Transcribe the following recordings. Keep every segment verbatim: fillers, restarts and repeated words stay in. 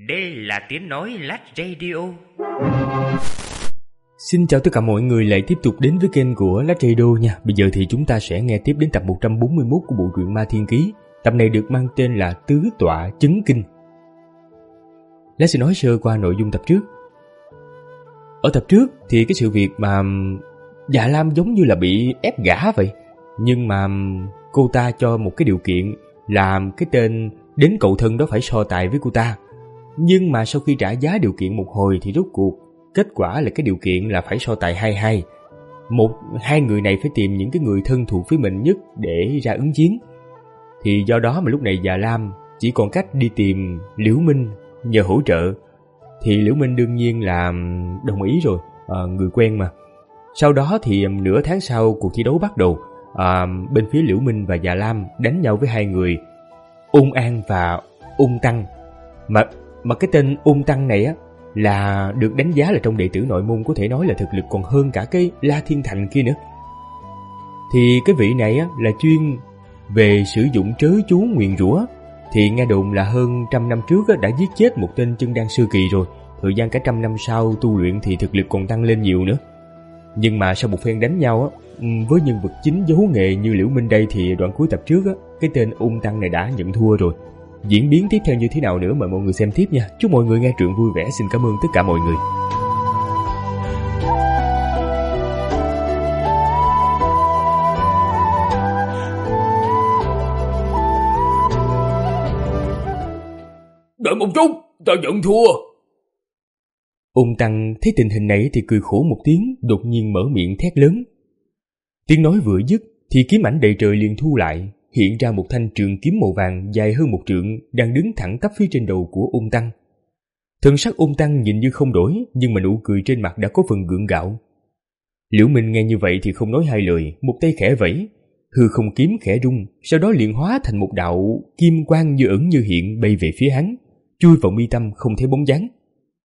Đây là tiếng nói Lát Radio. Xin chào tất cả mọi người lại tiếp tục đến với kênh của Lát Radio nha. Bây giờ thì chúng ta sẽ nghe tiếp đến tập một trăm bốn mươi mốt của bộ truyện Ma Thiên Ký. Tập này được mang tên là Tứ Tọa Chấn Kinh. Lát sẽ nói sơ qua nội dung tập trước. Ở tập trước thì cái sự việc mà Dạ Lam giống như là bị ép gả vậy. Nhưng mà cô ta cho một cái điều kiện là cái tên đến cậu thân đó phải so tài với cô ta. Nhưng mà sau khi trả giá điều kiện một hồi thì rốt cuộc kết quả là cái điều kiện là phải so tài hai hai. Một hai người này phải tìm những cái người thân thuộc với mình nhất để ra ứng chiến. Thì do đó mà lúc này Dạ Lam chỉ còn cách đi tìm Liễu Minh nhờ hỗ trợ. Thì Liễu Minh đương nhiên là đồng ý rồi, à, người quen mà. Sau đó thì nửa tháng sau cuộc thi đấu bắt đầu. À, bên phía Liễu Minh và Dạ Lam đánh nhau với hai người Ung An và Ung Tăng. Mà mà cái tên Ung Tăng này á là được đánh giá là trong đệ tử nội môn có thể nói là thực lực còn hơn cả cái La Thiên Thành kia nữa. Thì cái vị này á là chuyên về sử dụng trớ chú nguyền rủa. Thì nghe đồn là hơn trăm năm trước á, đã giết chết một tên chân đan sơ kỳ rồi. Thời gian cả trăm năm sau tu luyện thì thực lực còn tăng lên nhiều nữa. Nhưng mà sau một phen đánh nhau á, với nhân vật chính giấu nghề như Liễu Minh đây thì đoạn cuối tập trước á, cái tên Ung Tăng này đã nhận thua rồi. Diễn biến tiếp theo như thế nào nữa mời mọi người xem tiếp nha. Chúc mọi người nghe truyện vui vẻ. Xin cảm ơn tất cả mọi người. Đợi một chút, ta nhận thua. Ung Tăng thấy tình hình này thì cười khổ một tiếng, đột nhiên mở miệng thét lớn. Tiếng nói vừa dứt thì kiếm ảnh đầy trời liền thu lại, hiện ra một thanh trường kiếm màu vàng dài hơn một trượng đang đứng thẳng tắp phía trên đầu của Ung Tăng. Thân sắc Ung Tăng nhìn như không đổi, nhưng mà nụ cười trên mặt đã có phần gượng gạo. Liễu Minh nghe như vậy thì không nói hai lời, một tay khẽ vẫy, hư không kiếm khẽ rung, sau đó liền hóa thành một đạo kim quang như ẩn như hiện bay về phía hắn, chui vào mi tâm không thấy bóng dáng.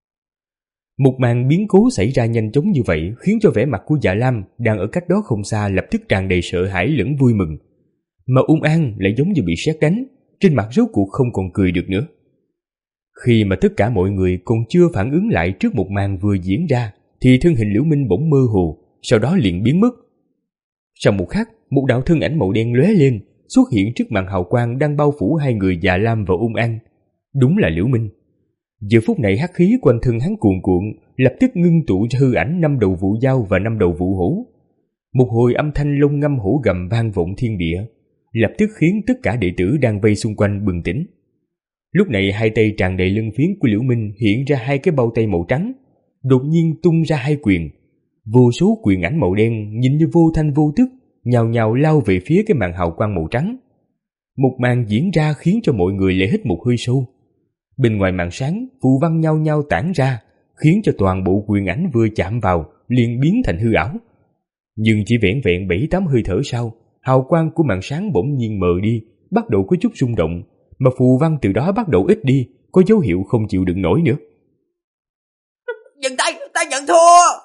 Một màn biến cố xảy ra nhanh chóng như vậy khiến cho vẻ mặt của Dạ Lam đang ở cách đó không xa lập tức tràn đầy sợ hãi lẫn vui mừng. Mà Ung An lại giống như bị sét đánh, trên mặt rốt cuộc không còn cười được nữa. Khi mà tất cả mọi người còn chưa phản ứng lại trước một màn vừa diễn ra thì thân hình Liễu Minh bỗng mơ hồ, sau đó liền biến mất. Sau một khắc, một đạo thân ảnh màu đen lóe lên, xuất hiện trước màn hào quang đang bao phủ hai người Dạ Lam và Ung An. Đúng là Liễu Minh. Giờ phút này hắc khí quanh thân hắn cuồn cuộn, lập tức ngưng tụ hư ảnh năm đầu vũ dao và năm đầu vũ hổ. Một hồi âm thanh lông ngâm hổ gầm vang vọng thiên địa, lập tức khiến tất cả đệ tử đang vây xung quanh bừng tỉnh. Lúc này hai tay tràn đầy lưng phiến của Liễu Minh hiện ra hai cái bao tay màu trắng, đột nhiên tung ra hai quyền. Vô số quyền ảnh màu đen nhìn như vô thanh vô tức, nhào nhào lao về phía cái màn hào quang màu trắng. Một màn diễn ra khiến cho mọi người lại hít một hơi sâu. Bên ngoài màn sáng, phù văn nhau nhau tản ra, khiến cho toàn bộ quyền ảnh vừa chạm vào liền biến thành hư ảo. Nhưng chỉ vẹn vẹn bảy tám hơi thở sau, hào quang của màn sáng bỗng nhiên mờ đi, bắt đầu có chút rung động, mà phù văn từ đó bắt đầu ít đi, có dấu hiệu không chịu đựng nổi nữa. Dừng tay, ta nhận thua.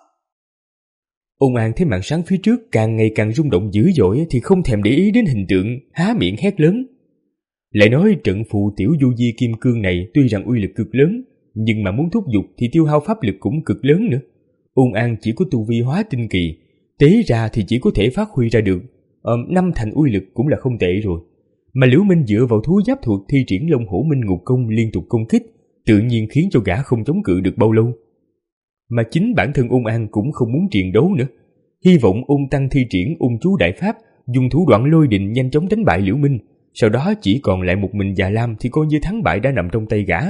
Ung An thấy màn sáng phía trước càng ngày càng rung động dữ dội thì không thèm để ý đến hình tượng, há miệng hét lớn. Lại nói trận phù tiểu du di kim cương này tuy rằng uy lực cực lớn, nhưng mà muốn thúc giục thì tiêu hao pháp lực cũng cực lớn nữa. Ung An chỉ có tu vi hóa tinh kỳ, tế ra thì chỉ có thể phát huy ra được ờ, năm thành uy lực cũng là không tệ rồi. Mà Liễu Minh dựa vào thú giáp thuật thi triển Long Hổ Minh Ngục Công liên tục công kích, tự nhiên khiến cho gã không chống cự được bao lâu. Mà chính bản thân Ung An cũng không muốn triền đấu nữa, hy vọng Ung Tăng thi triển Ung Chú Đại Pháp, dùng thủ đoạn lôi đình nhanh chóng đánh bại Liễu Minh. Sau đó chỉ còn lại một mình Dạ Lam thì coi như thắng bại đã nằm trong tay gã.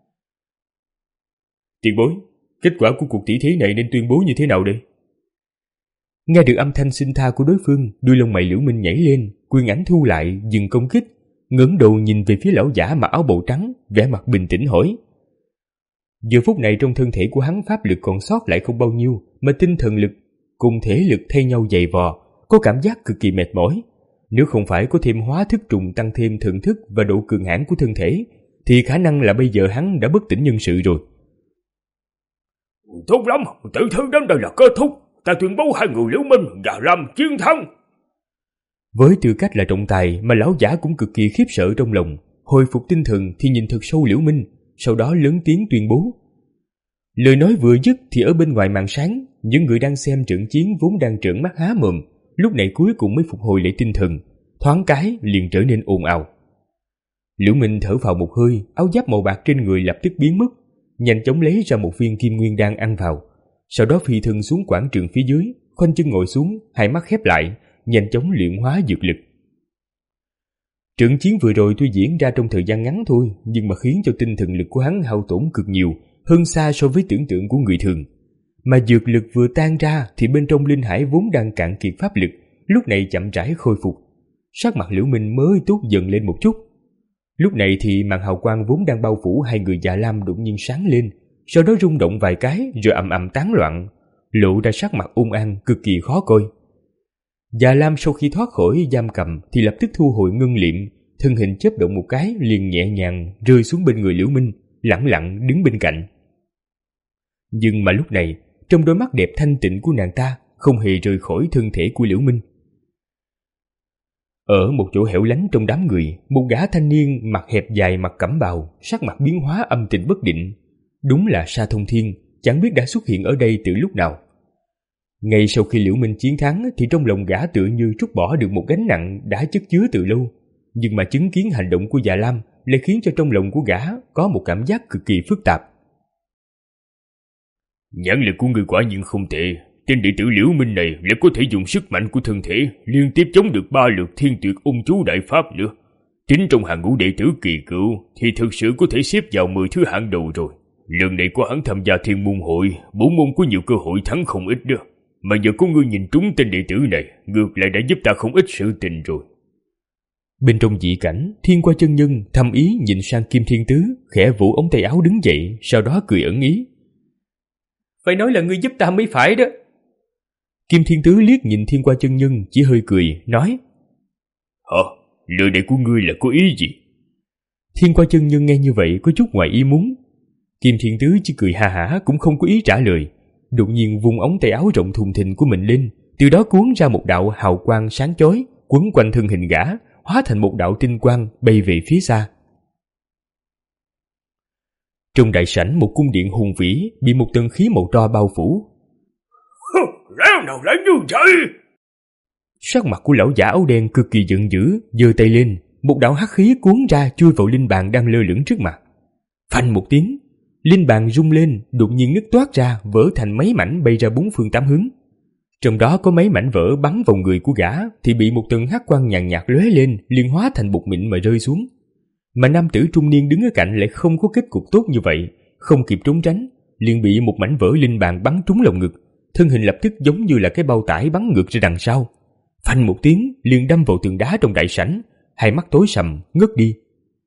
Tiền bối, kết quả của cuộc tỷ thí này nên tuyên bố như thế nào đây? Nghe được âm thanh xin tha của đối phương, đuôi lông mày Liễu Minh nhảy lên, quyền ảnh thu lại, dừng công kích, ngẩng đầu nhìn về phía lão giả mặc áo bào trắng, vẻ mặt bình tĩnh hỏi. Giờ phút này trong thân thể của hắn pháp lực còn sót lại không bao nhiêu, mà tinh thần lực cùng thể lực thay nhau dày vò, có cảm giác cực kỳ mệt mỏi. Nếu không phải có thêm hóa thức trùng tăng thêm thượng thức và độ cường hãn của thân thể, thì khả năng là bây giờ hắn đã bất tỉnh nhân sự rồi. Tốt lắm, tử thư đến đây là kết thúc. Ta tuyên bố hai người Liễu Minh và Lam chiến thắng. Với tư cách là trọng tài mà lão giả cũng cực kỳ khiếp sợ trong lòng, hồi phục tinh thần thì nhìn thật sâu Liễu Minh, sau đó lớn tiếng tuyên bố. Lời nói vừa dứt thì ở bên ngoài màn sáng, những người đang xem trận chiến vốn đang trợn mắt há mồm, lúc này cuối cùng mới phục hồi lại tinh thần, thoáng cái liền trở nên ồn ào. Liễu Minh thở phào một hơi, áo giáp màu bạc trên người lập tức biến mất, nhanh chóng lấy ra một viên kim nguyên đan ăn vào, sau đó phi thân xuống quảng trường phía dưới, khoanh chân ngồi xuống, hai mắt khép lại, nhanh chóng luyện hóa dược lực. Trận chiến vừa rồi tuy diễn ra trong thời gian ngắn thôi, nhưng mà khiến cho tinh thần lực của hắn hao tổn cực nhiều, hơn xa so với tưởng tượng của người thường. Mà dược lực vừa tan ra thì bên trong linh hải vốn đang cạn kiệt pháp lực, lúc này chậm rãi khôi phục. Sắc mặt Liễu Minh mới tốt dần lên một chút. Lúc này thì màn hào quang vốn đang bao phủ hai người Già Lam đột nhiên sáng lên, sau đó rung động vài cái rồi ầm ầm tán loạn, lộ ra sắc mặt ung an cực kỳ khó coi. Già Lam sau khi thoát khỏi giam cầm thì lập tức thu hồi ngân liệm, thân hình chớp động một cái liền nhẹ nhàng rơi xuống bên người Liễu Minh, lẳng lặng đứng bên cạnh. Nhưng mà lúc này, trong đôi mắt đẹp thanh tịnh của nàng ta không hề rời khỏi thân thể của Liễu Minh. Ở một chỗ hẻo lánh trong đám người, một gã thanh niên mặt hẹp dài mặc cẩm bào, sắc mặt biến hóa âm tình bất định. Đúng là Sa Thông Thiên, chẳng biết đã xuất hiện ở đây từ lúc nào. Ngay sau khi Liễu Minh chiến thắng thì trong lòng gã tựa như trút bỏ được một gánh nặng đã chất chứa từ lâu, nhưng mà chứng kiến hành động của Dạ Lam lại khiến cho trong lòng của gã có một cảm giác cực kỳ phức tạp. Nhãn lực của người quả nhiên không tệ, tên đệ tử Liễu Minh này lại có thể dùng sức mạnh của thân thể liên tiếp chống được ba lượt thiên tuyệt ung chú đại pháp nữa. Tính trong hàng ngũ đệ tử kỳ cựu thì thực sự có thể xếp vào mười thứ hạng đầu rồi. Lần này có hắn tham gia thiên môn hội, bốn môn có nhiều cơ hội thắng không ít đó. Mà giờ có ngươi nhìn trúng tên đệ tử này, ngược lại đã giúp ta không ít sự tình rồi. Bên trong dị cảnh, Thiên Qua chân nhân thầm ý nhìn sang Kim Thiên Tứ, khẽ vỗ ống tay áo đứng dậy, sau đó cười ẩn ý. Phải nói là ngươi giúp ta mới phải đó. Kim Thiên Tứ liếc nhìn Thiên Qua chân nhân, chỉ hơi cười, nói. Hả? Lời này của ngươi là có ý gì? Thiên Qua chân nhân nghe như vậy có chút ngoài ý muốn. Kim Thiên Tứ chỉ cười ha hả cũng không có ý trả lời. Đột nhiên vung ống tay áo rộng thùng thình của mình lên, từ đó cuốn ra một đạo hào quang sáng chói, quấn quanh thân hình gã, hóa thành một đạo tinh quang bay về phía xa. Trong đại sảnh, một cung điện hùng vĩ bị một tầng khí màu tro bao phủ. Lẽ nào lại như vậy? Sắc mặt của lão giả áo đen cực kỳ giận dữ, giơ tay lên, một đạo hắc khí cuốn ra chui vào linh bàn đang lơ lửng trước mặt. Phanh một tiếng, linh bàn rung lên, đột nhiên nứt toát ra, vỡ thành mấy mảnh bay ra bốn phương tám hướng. Trong đó có mấy mảnh vỡ bắn vào người của gã thì bị một tầng hắc quang nhàn nhạt lóe lên, liền hóa thành bột mịn mà rơi xuống. Mà nam tử trung niên đứng ở cạnh lại không có kết cục tốt như vậy, không kịp trốn tránh, liền bị một mảnh vỡ linh bàn bắn trúng lồng ngực, thân hình lập tức giống như là cái bao tải bắn ngược ra đằng sau. Phanh một tiếng, liền đâm vào tường đá trong đại sảnh, hai mắt tối sầm ngất đi.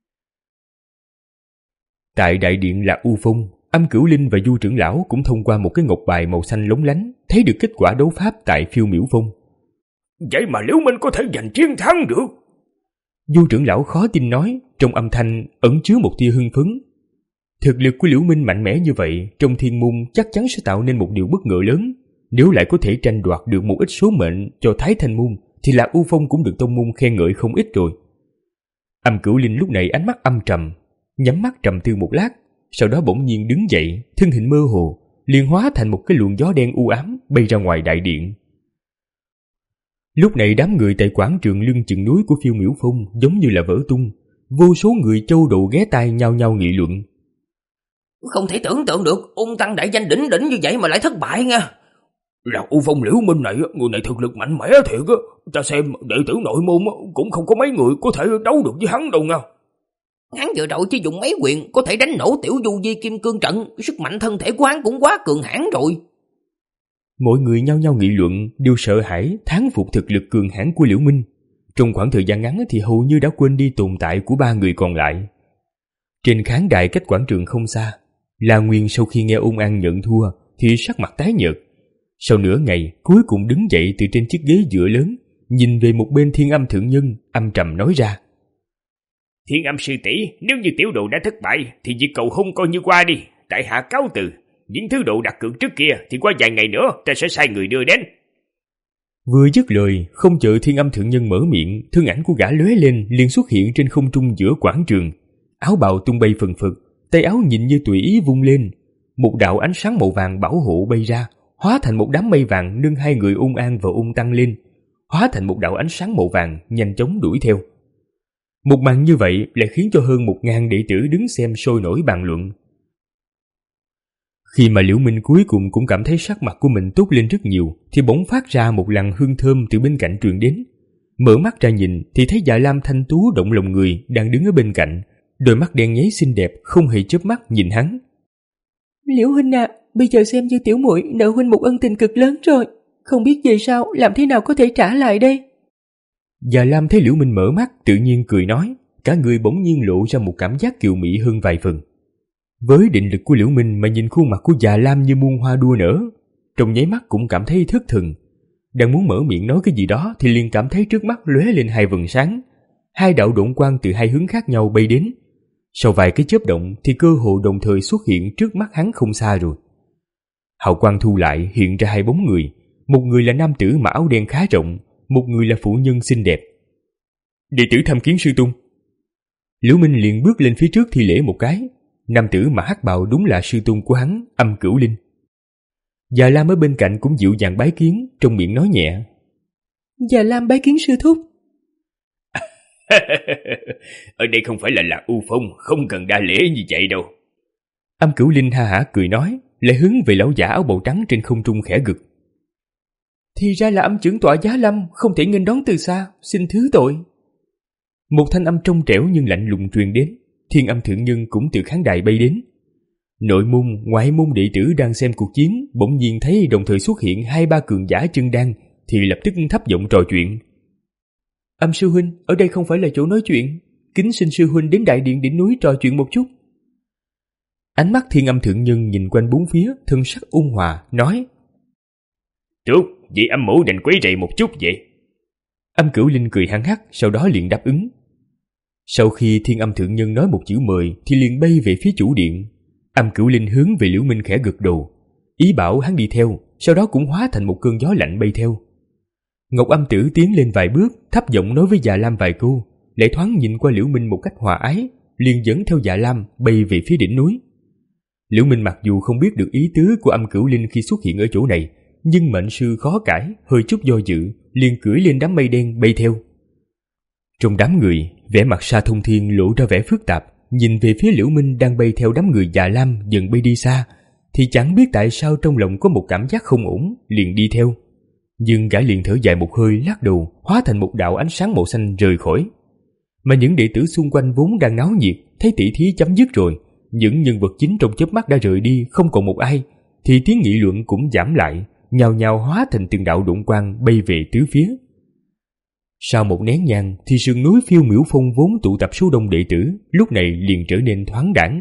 Tại đại điện là U Phong, Âm Cửu Linh và Du trưởng lão cũng thông qua một cái ngọc bài màu xanh lóng lánh, thấy được kết quả đấu pháp tại Phiêu Miểu Phong. Vậy mà Liễu Minh có thể giành chiến thắng được? Du trưởng lão khó tin nói, trong âm thanh ẩn chứa một tia hưng phấn. Thực lực của Liễu Minh mạnh mẽ như vậy, trong thiên môn chắc chắn sẽ tạo nên một điều bất ngờ lớn. Nếu lại có thể tranh đoạt được một ít số mệnh cho Thái Thanh môn, thì Lạc U Phong cũng được tông môn khen ngợi không ít rồi. Âm Cửu Linh lúc này ánh mắt âm trầm, nhắm mắt trầm tư một lát, sau đó bỗng nhiên đứng dậy, thân hình mơ hồ, liền hóa thành một cái luồng gió đen u ám bay ra ngoài đại điện. Lúc này đám người tại quảng trường lưng chừng núi của Phiêu Miểu Phong giống như là vỡ tung, vô số người châu độ ghé tai nhao nhao nghị luận. Không thể tưởng tượng được ung tăng đại danh đỉnh đỉnh như vậy mà lại thất bại nha. Là U Phong Liễu Minh này, người này thực lực mạnh mẽ thiệt á. Ta xem đệ tử nội môn cũng không có mấy người có thể đấu được với hắn đâu nha. Hắn vừa rồi chỉ dùng mấy quyền có thể đánh nổ tiểu du di kim cương trận, sức mạnh thân thể của hắn cũng quá cường hãn rồi. Mọi người nhao nhao nghị luận, đều sợ hãi thán phục thực lực cường hãn của Liễu Minh. Trong khoảng thời gian ngắn thì hầu như đã quên đi tồn tại của ba người còn lại. Trên khán đài cách quảng trường không xa, La Nguyên sau khi nghe Ung An nhận thua thì sắc mặt tái nhợt. Sau nửa ngày cuối cùng đứng dậy từ trên chiếc ghế dựa lớn, nhìn về một bên Thiên Âm thượng nhân, âm trầm nói ra. Thiên Âm sư tỷ, nếu như tiểu đồ đã thất bại thì việc cầu hôn coi như qua đi, tại hạ cáo từ. Những thứ độ đặt cược trước kia thì qua vài ngày nữa ta sẽ sai người đưa đến. Vừa dứt lời, không chờ Thiên Âm thượng nhân mở miệng, thân ảnh của gã lóe lên liền xuất hiện trên không trung giữa quảng trường. Áo bào tung bay phần phật, tay áo nhìn như tùy ý vung lên, một đạo ánh sáng màu vàng bảo hộ bay ra, hóa thành một đám mây vàng nâng hai người Ung An và Ung Tăng lên, hóa thành một đạo ánh sáng màu vàng nhanh chóng đuổi theo. Một màn như vậy lại khiến cho hơn một ngàn đệ tử đứng xem sôi nổi bàn luận. Khi mà Liễu Minh cuối cùng cũng cảm thấy sắc mặt của mình tốt lên rất nhiều, thì bỗng phát ra một làn hương thơm từ bên cạnh truyền đến. Mở mắt ra nhìn thì thấy Dạ Lam thanh tú động lòng người đang đứng ở bên cạnh, đôi mắt đen nháy xinh đẹp không hề chớp mắt nhìn hắn. Liễu huynh à, bây giờ xem như tiểu muội nợ huynh một ân tình cực lớn rồi, không biết về sau làm thế nào có thể trả lại đây. Dạ Lam thấy Liễu Minh mở mắt tự nhiên cười nói, cả người bỗng nhiên lộ ra một cảm giác kiều mị hơn vài phần. Với định lực của Liễu Minh mà nhìn khuôn mặt của Dạ Lam như muôn hoa đua nở, trong nháy mắt cũng cảm thấy thất thần. Đang muốn mở miệng nói cái gì đó thì liền cảm thấy trước mắt lóe lên hai vầng sáng, hai đạo độn quang từ hai hướng khác nhau bay đến. Sau vài cái chớp động thì cơ hồ đồng thời xuất hiện trước mắt hắn không xa rồi. Hào quang thu lại hiện ra hai bóng người, một người là nam tử mặc áo đen khá rộng, một người là phụ nhân xinh đẹp. Đệ tử tham kiến sư tôn. Liễu Minh liền bước lên phía trước thi lễ một cái. Nam tử mặc hắc bào đúng là sư tôn của hắn, Âm Cửu Linh. Dạ Lam ở bên cạnh cũng dịu dàng bái kiến, trong miệng nói nhẹ, Dạ Lam bái kiến sư thúc. Ở đây không phải là Lạc U Phong, không cần đa lễ như vậy đâu. Âm Cửu Linh ha hả cười nói, lại hướng về lão giả áo bào trắng trên không trung khẽ gật. Thì ra là Âm trưởng tọa Giá Lâm, không thể nghênh đón từ xa, xin thứ tội. Một thanh âm trong trẻo nhưng lạnh lùng truyền đến. Thiên Âm thượng nhân cũng từ khán đài bay đến. Nội môn, ngoại môn đệ tử đang xem cuộc chiến bỗng nhiên thấy đồng thời xuất hiện hai ba cường giả chân đan, thì lập tức thấp giọng trò chuyện. Âm sư huynh, ở đây không phải là chỗ nói chuyện, kính xin sư huynh đến đại điện đỉnh núi trò chuyện một chút. Ánh mắt Thiên Âm thượng nhân nhìn quanh bốn phía, thân sắc ôn hòa, nói, Tốt, vậy âm mẫu định quấy rầy một chút vậy. Âm Cửu Linh cười hăng hắc, sau đó liền đáp ứng. Sau khi Thiên Âm thượng nhân nói một chữ mời thì liền bay về phía chủ điện. Âm Cửu Linh hướng về Liễu Minh khẽ gật đầu, ý bảo hắn đi theo, sau đó cũng hóa thành một cơn gió lạnh bay theo. Ngọc Âm Tử tiến lên vài bước, thấp giọng nói với Dạ Lam vài câu, lại thoáng nhìn qua Liễu Minh một cách hòa ái, liền dẫn theo Dạ Lam bay về phía đỉnh núi. Liễu Minh mặc dù không biết được ý tứ của Âm Cửu Linh khi xuất hiện ở chỗ này, nhưng mệnh sư khó cãi, hơi chút do dự, liền cưỡi lên đám mây đen bay theo. Trong đám người, vẻ mặt Sa Thông Thiên lộ ra vẻ phức tạp, nhìn về phía Liễu Minh đang bay theo đám người Dạ Lam dần bay đi xa, thì chẳng biết tại sao trong lòng có một cảm giác không ổn, liền đi theo. Nhưng gã liền thở dài một hơi, lắc đầu, hóa thành một đạo ánh sáng màu xanh rời khỏi. Mà những đệ tử xung quanh vốn đang náo nhiệt, thấy tỷ thí chấm dứt rồi, những nhân vật chính trong chớp mắt đã rời đi, không còn một ai, thì tiếng nghị luận cũng giảm lại, nhào nhào hóa thành từng đạo độn quang bay về tứ phía. Sau một nén nhang thì sườn núi Phiêu Miểu Phong vốn tụ tập số đông đệ tử, lúc này liền trở nên thoáng đãng.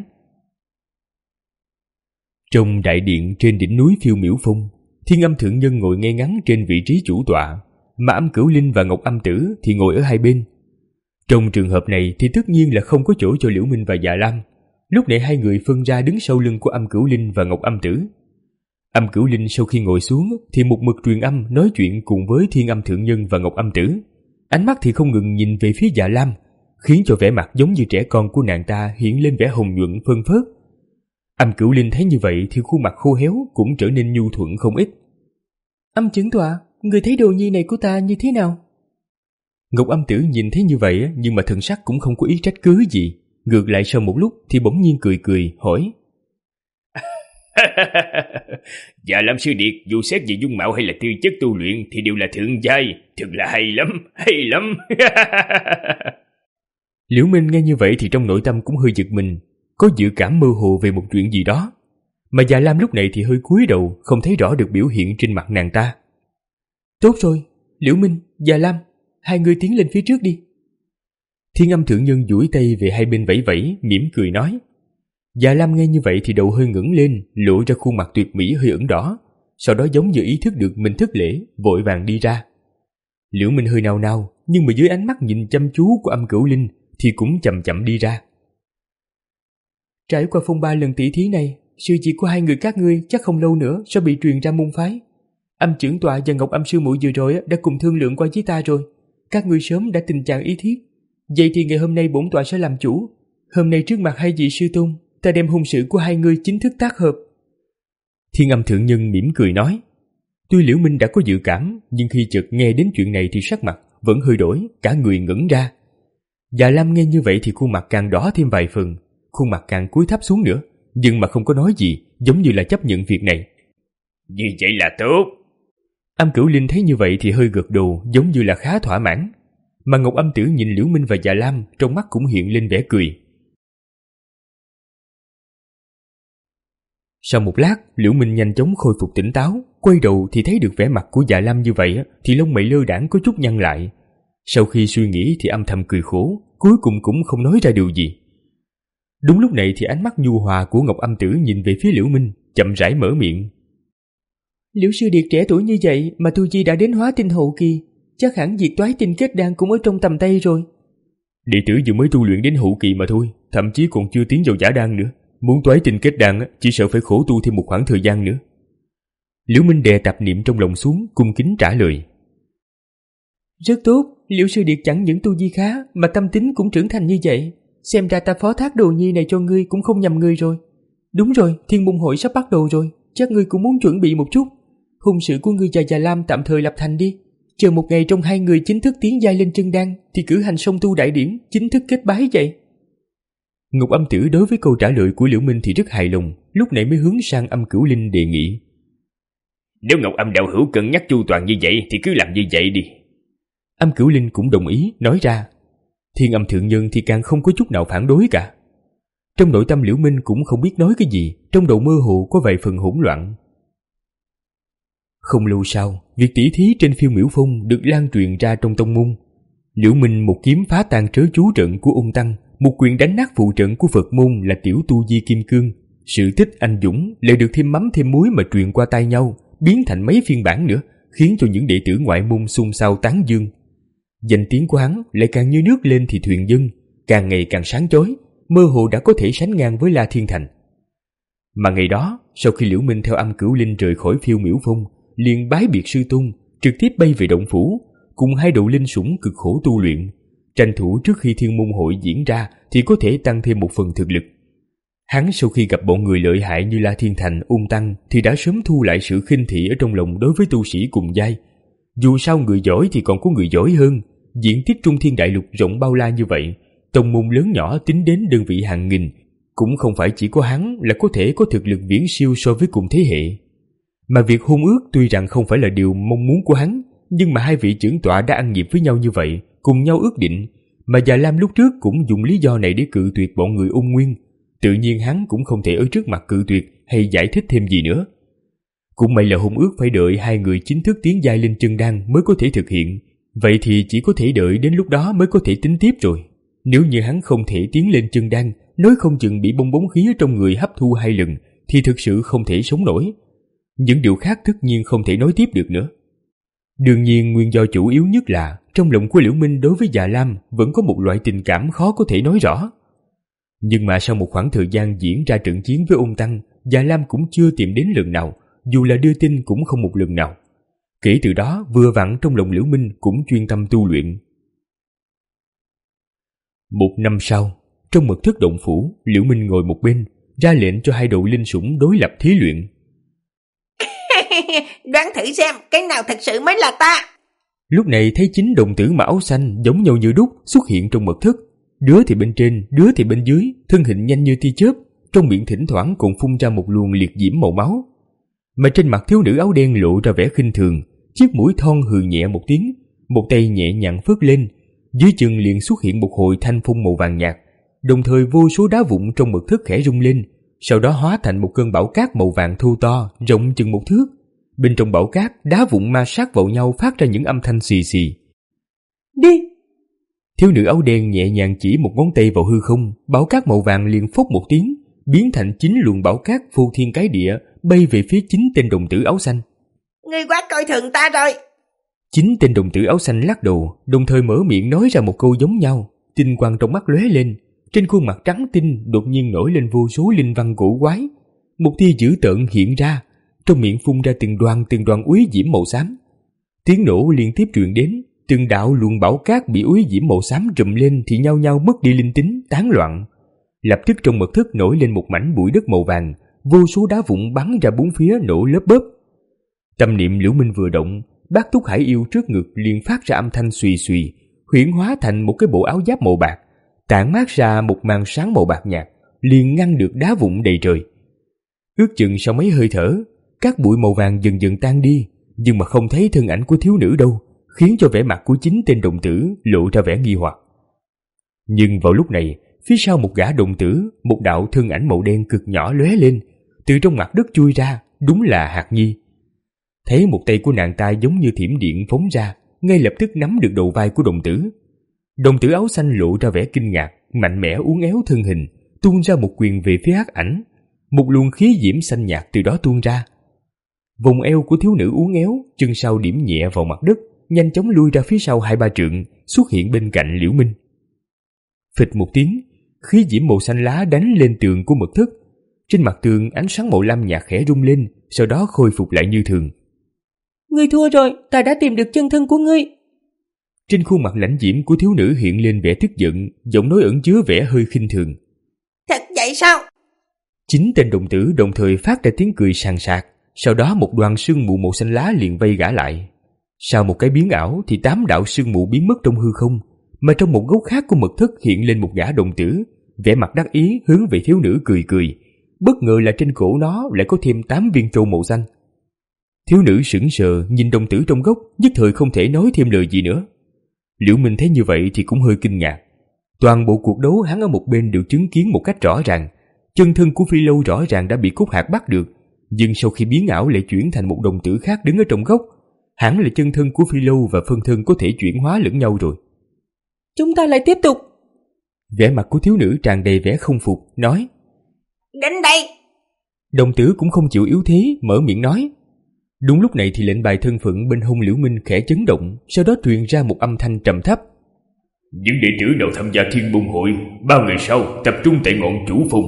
Trong đại điện trên đỉnh núi Phiêu Miểu Phong, Thiên Âm thượng nhân ngồi ngay ngắn trên vị trí chủ tọa, mà Âm Cửu Linh và Ngọc Âm Tử thì ngồi ở hai bên. Trong trường hợp này thì tất nhiên là không có chỗ cho Liễu Minh và Dạ Lam. Lúc này hai người phân ra đứng sau lưng của Âm Cửu Linh và Ngọc Âm Tử. Âm Cửu Linh sau khi ngồi xuống thì một mực truyền âm nói chuyện cùng với Thiên Âm thượng nhân và Ngọc Âm Tử. Ánh mắt thì không ngừng nhìn về phía Dạ Lam, khiến cho vẻ mặt giống như trẻ con của nàng ta hiện lên vẻ hồng nhuận phân phớt. Âm Cửu Linh thấy như vậy thì khuôn mặt khô héo cũng trở nên nhu thuận không ít. Âm chứng tọa, người thấy đồ nhi này của ta như thế nào? Ngọc Âm Tử nhìn thấy như vậy nhưng mà thần sắc cũng không có ý trách cứ gì, ngược lại sau một lúc thì bỗng nhiên cười cười hỏi. Dạ Lam sư điệt, dù xét về dung mạo hay là tư chất tu luyện thì đều là thượng giai, thật là hay lắm, hay lắm. Liễu Minh nghe như vậy thì trong nội tâm cũng hơi giật mình, có dự cảm mơ hồ về một chuyện gì đó. Mà Dạ Lam lúc này thì hơi cúi đầu, không thấy rõ được biểu hiện trên mặt nàng ta. Tốt rồi, Liễu Minh, Dạ Lam, hai người tiến lên phía trước đi. Thiên Âm thượng nhân duỗi tay về hai bên vẫy vẫy, mỉm cười nói. Dạ Lam nghe như vậy thì đầu hơi ngẩng lên, lộ ra khuôn mặt tuyệt mỹ hơi ửng đỏ, sau đó giống như ý thức được mình thất lễ, vội vàng đi ra. Liễu Minh hơi nao nao, nhưng mà dưới ánh mắt nhìn chăm chú của Âm Cửu Linh thì cũng chậm chậm đi ra. Trải qua phong ba lần tỷ thí này, sư chị của hai người các ngươi chắc không lâu nữa sẽ bị truyền ra môn phái. Âm trưởng tọa và Ngọc Âm sư muội vừa rồi đã cùng thương lượng qua với ta rồi, các ngươi sớm đã tình trạng ý thiết. Vậy thì ngày hôm nay bổn tọa sẽ làm chủ. Hôm nay trước mặt hai vị sư tôn, ta đem hôn sự của hai người chính thức tác hợp. Thiên Âm thượng nhân mỉm cười nói. Tuy Liễu Minh đã có dự cảm, nhưng khi chợt nghe đến chuyện này thì sắc mặt vẫn hơi đổi, cả người ngẩn ra. Dạ Lam nghe như vậy thì khuôn mặt càng đỏ thêm vài phần, khuôn mặt càng cúi thấp xuống nữa, nhưng mà không có nói gì, giống như là chấp nhận việc này. Như vậy là tốt. Âm Cửu Linh thấy như vậy thì hơi gật đầu, giống như là khá thỏa mãn. Mà Ngọc Âm Tử nhìn Liễu Minh và Dạ Lam, trong mắt cũng hiện lên vẻ cười. Sau một lát, Liễu Minh nhanh chóng khôi phục tỉnh táo, quay đầu thì thấy được vẻ mặt của Dạ Lam như vậy thì lông mày lơ đãng có chút nhăn lại. Sau khi suy nghĩ thì âm thầm cười khổ, cuối cùng cũng không nói ra điều gì. Đúng lúc này thì ánh mắt nhu hòa của Ngọc Âm Tử nhìn về phía Liễu Minh, chậm rãi mở miệng. Liễu sư điệt trẻ tuổi như vậy mà tu vi đã đến hóa tinh hậu kỳ, chắc hẳn việc toái tinh kết đan cũng ở trong tầm tay rồi. Đệ tử vừa mới tu luyện đến hậu kỳ mà thôi, thậm chí còn chưa tiến vào giả đan nữa. Muốn toái tinh kết đan chỉ sợ phải khổ tu thêm một khoảng thời gian nữa. Liễu Minh đè tạp niệm trong lòng xuống, cung kính trả lời. Rất tốt, Liễu sư điệt chẳng những tu vi khá mà tâm tính cũng trưởng thành như vậy. Xem ra ta phó thác đồ nhi này cho ngươi cũng không nhầm ngươi rồi. Đúng rồi, thiên môn hội sắp bắt đầu rồi, chắc ngươi cũng muốn chuẩn bị một chút. Hôn sự của ngươi và Già Lam tạm thời lập thành đi. Chờ một ngày trong hai người chính thức tiến giai lên chân đan thì cử hành song tu đại điển, chính thức kết bái vậy. Ngọc Âm Tử đối với câu trả lời của Liễu Minh thì rất hài lòng, lúc này mới hướng sang Âm Cửu Linh đề nghị. Nếu Ngọc Âm đạo hữu cân nhắc chu toàn như vậy thì cứ làm như vậy đi. Âm Cửu Linh cũng đồng ý, nói ra. Thiên Âm thượng nhân thì càng không có chút nào phản đối cả. Trong nội tâm Liễu Minh cũng không biết nói cái gì, trong đầu mơ hồ có vài phần hỗn loạn. Không lâu sau, việc tỉ thí trên Phiêu Miểu Phong được lan truyền ra trong tông môn. Liễu Minh một kiếm phá tan trớ chú trận của ung tăng, một quyền đánh nát phụ trận của Phật môn là tiểu tu di kim cương. Sự tích anh dũng lại được thêm mắm thêm muối mà truyền qua tay nhau, biến thành mấy phiên bản nữa, khiến cho những đệ tử ngoại môn xôn xao tán dương. Danh tiếng của hắn lại càng như nước lên thì thuyền dâng, càng ngày càng sáng chói, mơ hồ đã có thể sánh ngang với La Thiên Thành. Mà ngày đó, sau khi Liễu Minh theo Âm Cửu Linh rời khỏi Phiêu Miểu Phong, liền bái biệt sư tôn, trực tiếp bay về động phủ, cùng hai đầu linh sủng cực khổ tu luyện, tranh thủ trước khi thiên môn hội diễn ra thì có thể tăng thêm một phần thực lực. Hắn sau khi gặp bọn người lợi hại như La Thiên Thành, Ung Tăng thì đã sớm thu lại sự khinh thị ở trong lòng đối với tu sĩ cùng giai. Dù sao người giỏi thì còn có người giỏi hơn, diện tích Trung Thiên Đại Lục rộng bao la như vậy, tông môn lớn nhỏ tính đến đơn vị hàng nghìn, cũng không phải chỉ có hắn là có thể có thực lực viễn siêu so với cùng thế hệ. Mà việc hôn ước tuy rằng không phải là điều mong muốn của hắn, nhưng mà hai vị trưởng tọa đã ăn nhịp với nhau như vậy, cùng nhau ước định, mà Già Lam lúc trước cũng dùng lý do này để cự tuyệt bọn người Ung Nguyên. Tự nhiên hắn cũng không thể ở trước mặt cự tuyệt hay giải thích thêm gì nữa. Cũng may là hôn ước phải đợi hai người chính thức tiến giai lên chân đan mới có thể thực hiện, vậy thì chỉ có thể đợi đến lúc đó mới có thể tính tiếp rồi. Nếu như hắn không thể tiến lên chân đan, nói không chừng bị bong bóng khí ở trong người hấp thu hai lần, thì thực sự không thể sống nổi. Những điều khác tất nhiên không thể nói tiếp được nữa. Đương nhiên nguyên do chủ yếu nhất là trong lòng của Liễu Minh đối với Dạ Lam vẫn có một loại tình cảm khó có thể nói rõ. Nhưng mà sau một khoảng thời gian diễn ra trận chiến với Ung Tăng, Dạ Lam cũng chưa tìm đến lần nào, dù là đưa tin cũng không một lần nào. Kể từ đó vừa vặn trong lòng Liễu Minh cũng chuyên tâm tu luyện. Một năm sau, trong mật thất động phủ, Liễu Minh ngồi một bên, ra lệnh cho hai đội linh sủng đối lập thí luyện. Đoán thử xem cái nào thật sự mới là ta. Lúc này thấy chín đồng tử mà áo xanh giống nhau như đúc xuất hiện trong mật thất, đứa thì bên trên, đứa thì bên dưới, thân hình nhanh như tia chớp, trong miệng thỉnh thoảng còn phun ra một luồng liệt diễm màu máu. Mà trên mặt thiếu nữ áo đen lộ ra vẻ khinh thường, chiếc mũi thon hừ nhẹ một tiếng, một tay nhẹ nhàng phất lên, dưới chân liền xuất hiện một hồi thanh phong màu vàng nhạt, đồng thời vô số đá vụn trong mật thất khẽ rung lên, sau đó hóa thành một cơn bão cát màu vàng thô to, rộng chừng một thước. Bên trong bão cát, đá vụn ma sát vào nhau phát ra những âm thanh xì xì. Đi! Thiếu nữ áo đen nhẹ nhàng chỉ một ngón tay vào hư không, bão cát màu vàng liền phốc một tiếng, biến thành chín luồng bão cát phô thiên cái địa, bay về phía chín tên đồng tử áo xanh. Ngươi quá coi thường ta rồi. Chín tên đồng tử áo xanh lắc đầu, đồng thời mở miệng nói ra một câu giống nhau. Tinh quang trong mắt lóe lên, trên khuôn mặt trắng tinh đột nhiên nổi lên vô số linh văn cổ quái. Một tia dữ tợn hiện ra, trong miệng phun ra từng đoàn từng đoàn úy diễm màu xám. Tiếng nổ liên tiếp truyền đến, từng đạo luồng bão cát bị úy diễm màu xám trùm lên thì nhao nhao mất đi linh tính, tán loạn. Lập tức trong mật thất nổi lên một mảnh bụi đất màu vàng, vô số đá vụn bắn ra bốn phía nổ lớp bớp. Tâm niệm Liễu Minh vừa động, bát túc hải yêu trước ngực liền phát ra âm thanh xùy xùy, huyễn hóa thành một cái bộ áo giáp màu bạc, tản mát ra một màn sáng màu bạc nhạt, liền ngăn được đá vụn đầy trời. Ước chừng sau mấy hơi thở, các bụi màu vàng dần dần tan đi, nhưng mà không thấy thân ảnh của thiếu nữ đâu, khiến cho vẻ mặt của chính tên đồng tử lộ ra vẻ nghi hoặc. Nhưng vào lúc này, phía sau một gã đồng tử, một đạo thân ảnh màu đen cực nhỏ lóe lên, từ trong mặt đất chui ra, đúng là Hạc Nhi. Thấy một tay của nàng ta giống như thiểm điện phóng ra, ngay lập tức nắm được đầu vai của đồng tử. Đồng tử áo xanh lộ ra vẻ kinh ngạc, mạnh mẽ uốn éo thân hình, tuôn ra một quyền về phía Hắc Ảnh. Một luồng khí diễm xanh nhạt từ đó tuôn ra. Vòng eo của thiếu nữ uốn éo, chân sau điểm nhẹ vào mặt đất, nhanh chóng lui ra phía sau hai ba trượng, xuất hiện bên cạnh Liễu Minh. Phịch một tiếng, khí diễm màu xanh lá đánh lên tường của mật thất. Trên mặt tường ánh sáng màu lam nhạt khẽ rung lên, sau đó khôi phục lại như thường. Ngươi thua rồi, ta đã tìm được chân thân của ngươi. Trên khuôn mặt lãnh diễm của thiếu nữ hiện lên vẻ tức giận, giọng nói ẩn chứa vẻ hơi khinh thường. Thật vậy sao? Chính tên đồng tử đồng thời phát ra tiếng cười sàn sạc, sau đó một đoàn sương mù màu xanh lá liền vây gã lại. Sau một cái biến ảo thì tám đạo sương mù biến mất trong hư không, mà trong một góc khác của mật thất hiện lên một gã đồng tử, vẻ mặt đắc ý hướng về thiếu nữ cười cười. Bất ngờ là trên cổ nó lại có thêm tám viên châu màu xanh. Thiếu nữ sững sờ nhìn đồng tử trong góc, nhất thời không thể nói thêm lời gì nữa. Liễu Minh thấy như vậy thì cũng hơi kinh ngạc. Toàn bộ cuộc đấu hắn ở một bên đều chứng kiến một cách rõ ràng. Chân thân của Phi Lâu rõ ràng đã bị Cốt Hạc bắt được, nhưng sau khi biến ảo lại chuyển thành một đồng tử khác đứng ở trong góc. Hẳn là chân thân của Phi Lâu và phân thân có thể chuyển hóa lẫn nhau rồi. Chúng ta lại tiếp tục. Vẻ mặt của thiếu nữ tràn đầy vẻ không phục, nói. Đến đây. Đồng tử cũng không chịu yếu thế, mở miệng nói. Đúng lúc này thì lệnh bài thân phận bên hông Liễu Minh khẽ chấn động, sau đó truyền ra một âm thanh trầm thấp. Những đệ tử nào tham gia Thiên Môn Hội, ba ngày sau tập trung tại ngọn Chủ Phong.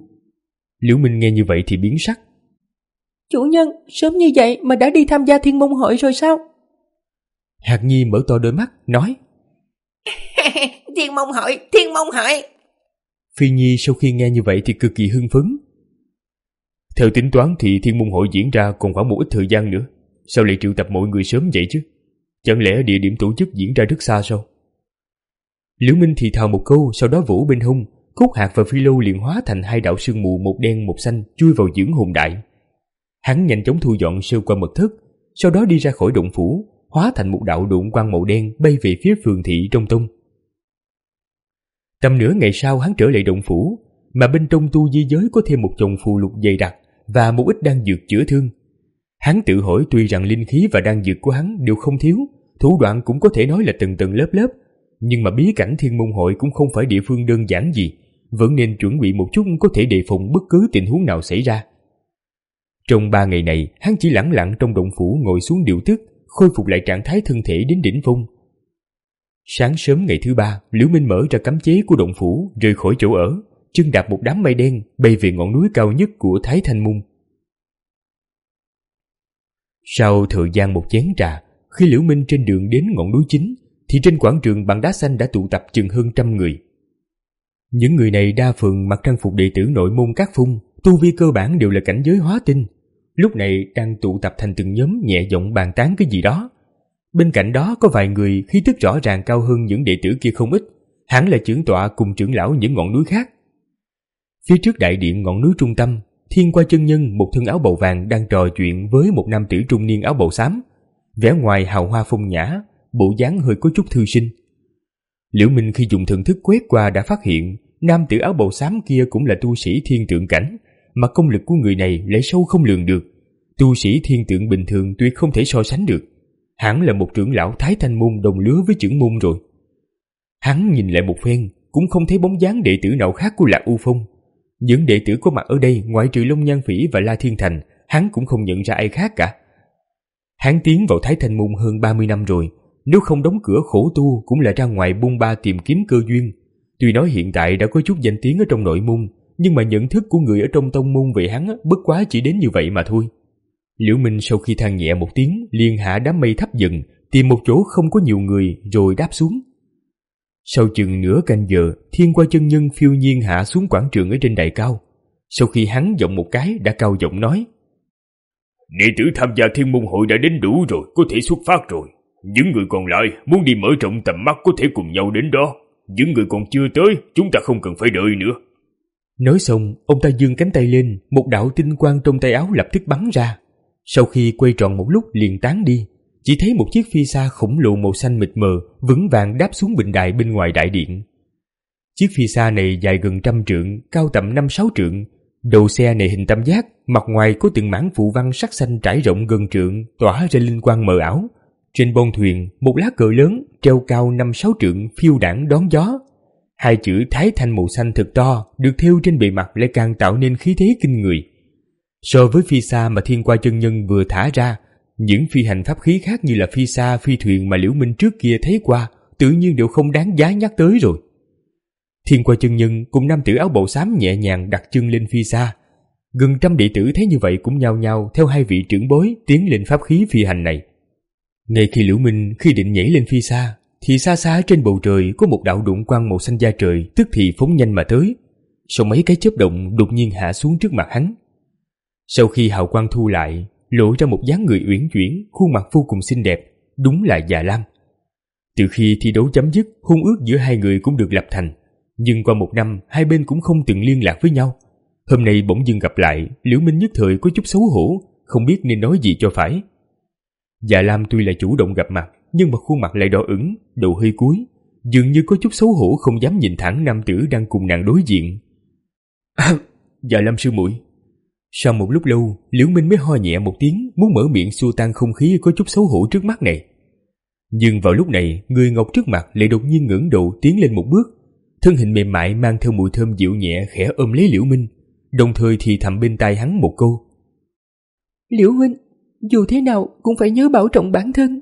Liễu Minh nghe như vậy thì biến sắc. Chủ nhân, sớm như vậy mà đã đi tham gia Thiên Môn Hội rồi sao? Hạc Nhi mở to đôi mắt, nói. Thiên Môn Hội, Thiên Môn Hội. Phi Nhi sau khi nghe như vậy thì cực kỳ hưng phấn. Theo tính toán thì Thiên Môn Hội diễn ra còn khoảng một ít thời gian nữa. Sao lại triệu tập mọi người sớm vậy chứ? Chẳng lẽ địa điểm tổ chức diễn ra rất xa sao? Liễu Minh thì thào một câu, sau đó vỗ bên hông. Cốt Hạc và Phi Lâu liền hóa thành hai đạo sương mù, một đen một xanh, chui vào dưỡng hồn đại. Hắn nhanh chóng thu dọn sơ qua mật thất, sau đó đi ra khỏi động phủ, hóa thành một đạo độn quang màu đen bay về phía phường thị trong tông. Tầm nửa ngày sau hắn trở lại động phủ, mà bên trong tu di giới có thêm một chồng phù lục dày đặc và một ít đan dược chữa thương. Hắn tự hỏi tuy rằng linh khí và đan dược của hắn đều không thiếu, thủ đoạn cũng có thể nói là tầng tầng lớp lớp, nhưng mà bí cảnh Thiên Môn Hội cũng không phải địa phương đơn giản gì, vẫn nên chuẩn bị một chút có thể đề phòng bất cứ tình huống nào xảy ra. Trong ba ngày này, hắn chỉ lẳng lặng trong động phủ ngồi xuống điều tức, khôi phục lại trạng thái thân thể đến đỉnh phong. Sáng sớm ngày thứ ba, Liễu Minh mở ra cấm chế của động phủ, rời khỏi chỗ ở, chân đạp một đám mây đen bay về ngọn núi cao nhất của Thái Thanh Môn. Sau thời gian một chén trà, khi Liễu Minh trên đường đến ngọn núi chính, thì trên quảng trường bằng đá xanh đã tụ tập chừng hơn trăm người. Những người này đa phần mặc trang phục đệ tử nội môn các phung, tu vi cơ bản đều là cảnh giới hóa tinh. Lúc này đang tụ tập thành từng nhóm nhẹ giọng bàn tán cái gì đó. Bên cạnh đó có vài người khí tức rõ ràng cao hơn những đệ tử kia không ít, hẳn là trưởng tọa cùng trưởng lão những ngọn núi khác. Phía trước đại điện ngọn núi trung tâm, Thiên Qua chân nhân một thân áo bào vàng đang trò chuyện với một nam tử trung niên áo bào xám, vẻ ngoài hào hoa phong nhã, bộ dáng hơi có chút thư sinh. Liễu Minh khi dùng thần thức quét qua đã phát hiện nam tử áo bào xám kia cũng là tu sĩ thiên tượng cảnh, mà công lực của người này lại sâu không lường được. Tu sĩ thiên tượng bình thường tuyệt không thể so sánh được, hẳn là một trưởng lão Thái Thanh Môn đồng lứa với trưởng môn rồi. Hắn nhìn lại một phen cũng không thấy bóng dáng đệ tử nào khác của Lạc U Phong. Những đệ tử có mặt ở đây ngoại trừ Long Nhan Phỉ và La Thiên Thành, hắn cũng không nhận ra ai khác cả. Hắn tiến vào Thái Thanh Môn hơn ba mươi năm rồi, nếu không đóng cửa khổ tu cũng là ra ngoài bôn ba tìm kiếm cơ duyên. Tuy nói hiện tại đã có chút danh tiếng ở trong nội môn, nhưng mà nhận thức của người ở trong tông môn về hắn bất quá chỉ đến như vậy mà thôi. Liễu Minh sau khi than nhẹ một tiếng liền hạ đám mây thấp dần, tìm một chỗ không có nhiều người rồi đáp xuống. Sau chừng nửa canh giờ, Thiên Qua chân nhân phiêu nhiên hạ xuống quảng trường ở trên đài cao. Sau khi hắn giọng một cái đã cao giọng nói: Đệ tử tham gia Thiên Môn Hội đã đến đủ rồi, có thể xuất phát rồi. Những người còn lại muốn đi mở rộng tầm mắt có thể cùng nhau đến đó. Những người còn chưa tới, chúng ta không cần phải đợi nữa. Nói xong, ông ta giương cánh tay lên, một đạo tinh quang trong tay áo lập tức bắn ra. Sau khi quay tròn một lúc liền tán đi, chỉ thấy một chiếc phi xa khổng lồ màu xanh mịt mờ vững vàng đáp xuống bình đài bên ngoài đại điện. Chiếc phi xa này dài gần trăm trượng, cao tầm năm sáu trượng. Đầu xe này hình tam giác, mặt ngoài có từng mảng phù văn sắc xanh trải rộng gần trượng, tỏa ra linh quang mờ ảo. Trên bông thuyền, một lá cờ lớn treo cao năm sáu trượng phiêu đãng đón gió. Hai chữ Thái Thanh màu xanh thật to được thêu trên bề mặt lại càng tạo nên khí thế kinh người. So với phi xa mà Thiên Qua chân nhân vừa thả ra, những phi hành pháp khí khác như là phi xa, phi thuyền mà Liễu Minh trước kia thấy qua, tự nhiên đều không đáng giá nhắc tới rồi. Thiên Qua chân nhân cùng nam tử áo bào xám nhẹ nhàng đặt chân lên phi xa. Gần trăm đệ tử thấy như vậy cũng nhao nhao theo hai vị trưởng bối tiến lên pháp khí phi hành này. Ngay khi Liễu Minh khi định nhảy lên phi xa, thì xa xa trên bầu trời có một đạo đụng quang màu xanh da trời tức thì phóng nhanh mà tới. Sau mấy cái chớp động đột nhiên hạ xuống trước mặt hắn. Sau khi hào quang thu lại, lộ ra một dáng người uyển chuyển, khuôn mặt vô cùng xinh đẹp, đúng là Già Lam. Từ khi thi đấu chấm dứt, hôn ước giữa hai người cũng được lập thành, nhưng qua một năm hai bên cũng không từng liên lạc với nhau. Hôm nay bỗng dưng gặp lại, Liễu Minh nhất thời có chút xấu hổ, không biết nên nói gì cho phải. Già Lam tuy là chủ động gặp mặt, nhưng mà khuôn mặt lại đỏ ửng, đầu hơi cúi, dường như có chút xấu hổ không dám nhìn thẳng nam tử đang cùng nàng đối diện. À, Già Lam sư muội. Sau một lúc lâu, Liễu Minh mới ho nhẹ một tiếng, muốn mở miệng xua tan không khí có chút xấu hổ trước mắt này. Nhưng vào lúc này, người ngọc trước mặt lại đột nhiên ngẩng đầu tiến lên một bước, thân hình mềm mại mang theo mùi thơm dịu nhẹ khẽ ôm lấy Liễu Minh, đồng thời thì thầm bên tai hắn một câu: Liễu huynh, dù thế nào cũng phải nhớ bảo trọng bản thân.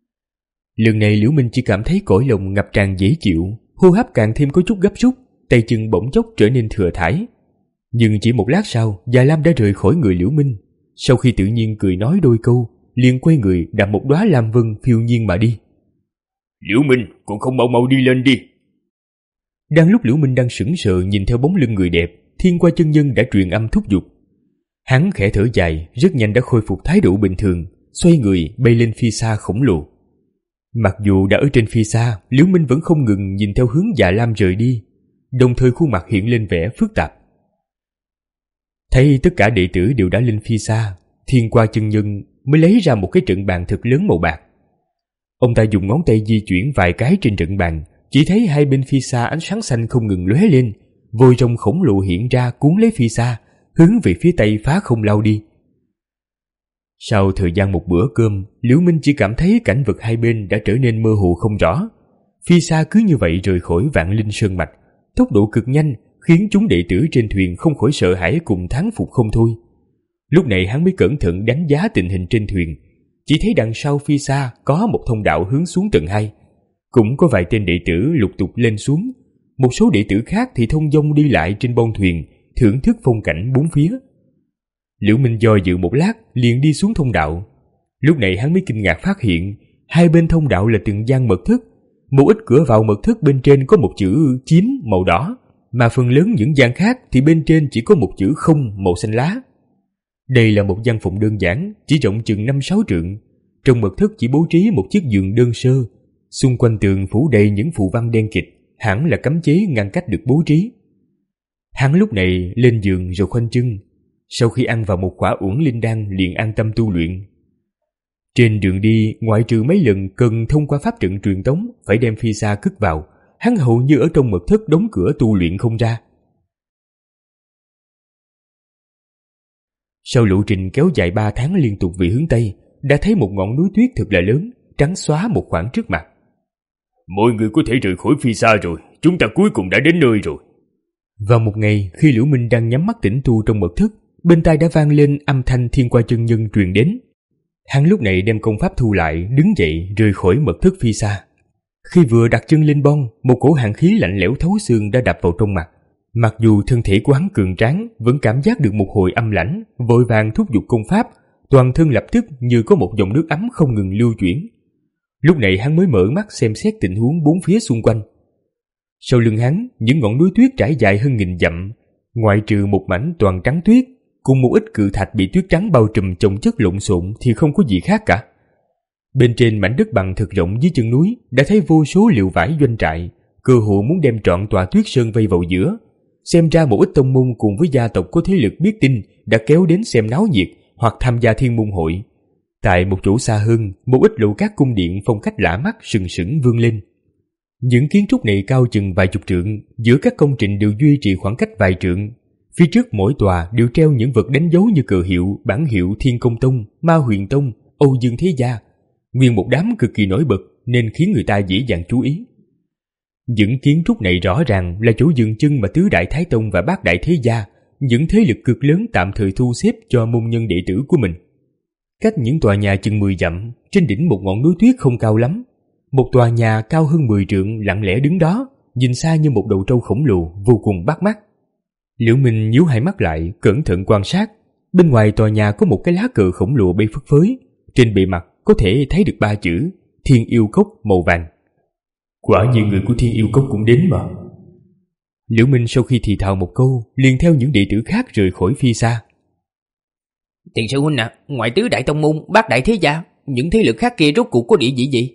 Lần này Liễu Minh chỉ cảm thấy cõi lòng ngập tràn dễ chịu, hô hấp càng thêm có chút gấp rút, tay chân bỗng chốc trở nên thừa thãi. Nhưng chỉ một lát sau, Già Lam đã rời khỏi người Liễu Minh. Sau khi tự nhiên cười nói đôi câu, liền quay người đặt một đóa lam vân phiêu nhiên mà đi. Liễu Minh, còn không mau mau đi lên đi. Đang lúc Liễu Minh đang sững sờ nhìn theo bóng lưng người đẹp, Thiên Qua chân nhân đã truyền âm thúc giục. Hắn khẽ thở dài, rất nhanh đã khôi phục thái độ bình thường, xoay người bay lên phi xa khổng lồ. Mặc dù đã ở trên phi xa, Liễu Minh vẫn không ngừng nhìn theo hướng Già Lam rời đi, đồng thời khuôn mặt hiện lên vẻ phức tạp. Thấy tất cả đệ tử đều đã lên phi xa, Thiên Qua chân nhân mới lấy ra một cái trận bàn thật lớn màu bạc. Ông ta dùng ngón tay di chuyển vài cái trên trận bàn, chỉ thấy hai bên phi xa ánh sáng xanh không ngừng lóe lên, vòi rồng khổng lồ hiện ra cuốn lấy phi xa, hướng về phía tây phá không lao đi. Sau thời gian một bữa cơm, Liễu Minh chỉ cảm thấy cảnh vật hai bên đã trở nên mơ hồ không rõ. Phi xa cứ như vậy rời khỏi Vạn Linh Sơn Mạch, tốc độ cực nhanh khiến chúng đệ tử trên thuyền không khỏi sợ hãi cùng thán phục không thôi. Lúc này hắn mới cẩn thận đánh giá tình hình trên thuyền, chỉ thấy đằng sau phi xa có một thông đạo hướng xuống tầng hai, cũng có vài tên đệ tử lục tục lên xuống. Một số đệ tử khác thì thông dong đi lại trên bông thuyền, thưởng thức phong cảnh bốn phía. Liễu Minh do dự một lát liền đi xuống thông đạo. Lúc này hắn mới kinh ngạc phát hiện hai bên thông đạo là từng gian mật thất. Một ít cửa vào mật thất bên trên có một chữ chín màu đỏ, mà phần lớn những gian khác thì bên trên chỉ có một chữ không màu xanh lá. Đây là một gian phòng đơn giản, chỉ rộng chừng năm sáu trượng. Trong mật thất chỉ bố trí một chiếc giường đơn sơ, xung quanh tường phủ đầy những phù văn đen kịt, hẳn là cấm chế ngăn cách được bố trí. Hắn lúc này lên giường rồi khoanh chân, sau khi ăn vào một quả uổng linh đan liền an tâm tu luyện. Trên đường đi, ngoại trừ mấy lần cần thông qua pháp trận truyền tống phải đem phi xa cất vào, hắn hầu như ở trong mật thất đóng cửa tu luyện không ra. Sau lộ trình kéo dài ba tháng liên tục về hướng Tây, đã thấy một ngọn núi tuyết thật là lớn, trắng xóa một khoảng trước mặt. Mọi người có thể rời khỏi phi xa rồi, chúng ta cuối cùng đã đến nơi rồi. Vào một ngày, khi Liễu Minh đang nhắm mắt tĩnh tu trong mật thất, bên tai đã vang lên âm thanh Thiên Qua chân nhân truyền đến. Hắn lúc này đem công pháp thu lại, đứng dậy rời khỏi mật thất phi xa. Khi vừa đặt chân lên bon, một cổ hàn khí lạnh lẽo thấu xương đã đập vào trong mặt. Mặc dù thân thể của hắn cường tráng, vẫn cảm giác được một hồi âm lãnh, vội vàng thúc giục công pháp, toàn thân lập tức như có một dòng nước ấm không ngừng lưu chuyển. Lúc này hắn mới mở mắt xem xét tình huống bốn phía xung quanh. Sau lưng hắn, những ngọn núi tuyết trải dài hơn nghìn dặm, ngoại trừ một mảnh toàn trắng tuyết cùng một ít cự thạch bị tuyết trắng bao trùm chồng chất lộn xộn thì không có gì khác cả. Bên trên mảnh đất bằng thực rộng dưới chân núi đã thấy vô số liều vải doanh trại, cơ hội muốn đem trọn tòa tuyết sơn vây vào giữa. Xem ra một ít tông môn cùng với gia tộc có thế lực biết tin đã kéo đến xem náo nhiệt hoặc tham gia thiên môn hội. Tại một chỗ xa hơn, một ít lầu các cung điện phong cách lạ mắt sừng sững vươn lên. Những kiến trúc này cao chừng vài chục trượng, giữa các công trình đều duy trì khoảng cách vài trượng. Phía trước mỗi tòa đều treo những vật đánh dấu như cờ hiệu, bản hiệu Thiên Công Tông, Ma Huyền Tông, Âu Dương Thế Gia. Nguyên một đám cực kỳ nổi bật nên khiến người ta dễ dàng chú ý. Những kiến trúc này rõ ràng là chỗ dừng chân mà Tứ Đại Thái Tông và Bát Đại Thế Gia, những thế lực cực lớn tạm thời thu xếp cho môn nhân đệ tử của mình. Cách những tòa nhà chừng mười dặm, trên đỉnh một ngọn núi tuyết không cao lắm, một tòa nhà cao hơn mười trượng lặng lẽ đứng đó, nhìn xa như một đầu trâu khổng lồ, vô cùng bắt mắt. Liễu Minh nhíu hai mắt lại, cẩn thận quan sát. Bên ngoài tòa nhà có một cái lá cờ khổng lồ bay phất phới, trên bề mặt có thể thấy được ba chữ Thiên Yêu Cốc màu vàng. Quả nhiên người của Thiên Yêu Cốc cũng đến mà. Liễu Minh sau khi thì thào một câu, liền theo những đệ tử khác rời khỏi phi xa. Tiền sư huynh à, ngoại Tứ Đại Tông Môn, Bát Đại Thế Gia, những thế lực khác kia rốt cuộc có địa vị gì?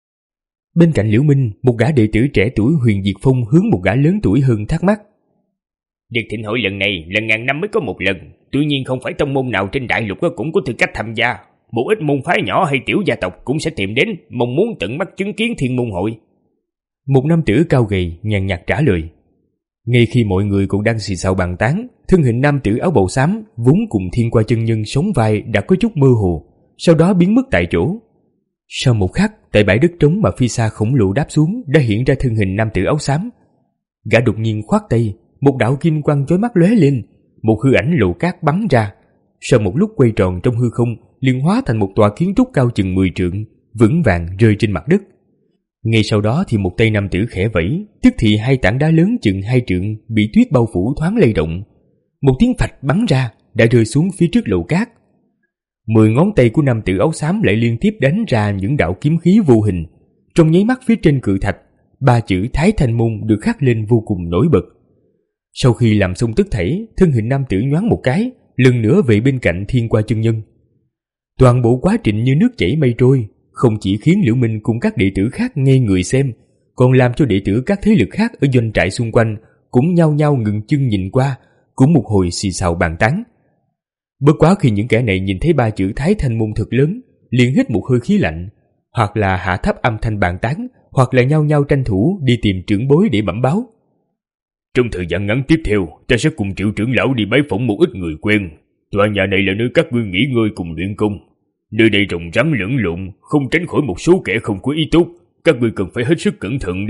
Bên cạnh Liễu Minh, một gã đệ tử trẻ tuổi Huyền Diệt Phong hướng một gã lớn tuổi hơn thắc mắc. Việc thịnh hội lần này là ngàn năm mới có một lần, tuy nhiên không phải tông môn nào trên đại lục cũng có tư cách tham gia. Một ít môn phái nhỏ hay tiểu gia tộc cũng sẽ tìm đến, mong muốn tận mắt chứng kiến thiên môn hội. Một nam tử cao gầy nhàn nhạt trả lời. Ngay khi mọi người cũng đang xì xào bàn tán, thân hình nam tử áo bào xám vốn cùng Thiên Qua chân nhân sống vai đã có chút mơ hồ, sau đó biến mất tại chỗ. Sau một khắc, tại bãi đất trống mà phi xa khổng lồ đáp xuống đã hiện ra thân hình nam tử áo xám. Gã đột nhiên khoát tay, một đạo kim quang chói mắt lóe lên, một hư ảnh lộ cát bắn ra. Sau một lúc quay tròn trong hư không, liền hóa thành một tòa kiến trúc cao chừng mười trượng, vững vàng rơi trên mặt đất. Ngay sau đó thì một tay nam tử khẽ vẫy, tức thì hai tảng đá lớn chừng hai trượng bị tuyết bao phủ thoáng lay động. Một tiếng phạch bắn ra, đã rơi xuống phía trước lầu cát. Mười ngón tay của nam tử áo xám lại liên tiếp đánh ra những đạo kiếm khí vô hình. Trong nháy mắt phía trên cự thạch, ba chữ Thái Thanh Môn được khắc lên vô cùng nổi bật. Sau khi làm xong tất thảy, thân hình nam tử nhoáng một cái, lần nữa về bên cạnh Thiên Qua chân nhân. Toàn bộ quá trình như nước chảy mây trôi, không chỉ khiến Liễu Minh cùng các đệ tử khác ngây người xem, còn làm cho đệ tử các thế lực khác ở doanh trại xung quanh cũng nhao nhao ngừng chân nhìn qua, cũng một hồi xì xào bàn tán. Bất quá khi những kẻ này nhìn thấy ba chữ Thái Thanh Môn thật lớn, liền hít một hơi khí lạnh, hoặc là hạ thấp âm thanh bàn tán, hoặc là nhao nhao tranh thủ đi tìm trưởng bối để bẩm báo. Trong thời gian ngắn tiếp theo, ta sẽ cùng Triệu trưởng lão đi bái phỏng một ít người quen. Tòa nhà này là nơi các ngươi nghỉ ngơi cùng luyện công. Nơi đây rồng rắn lẫn lộn, không tránh khỏi một số kẻ không có ý tốt. Các ngươi cần phải hết sức cẩn thận đó.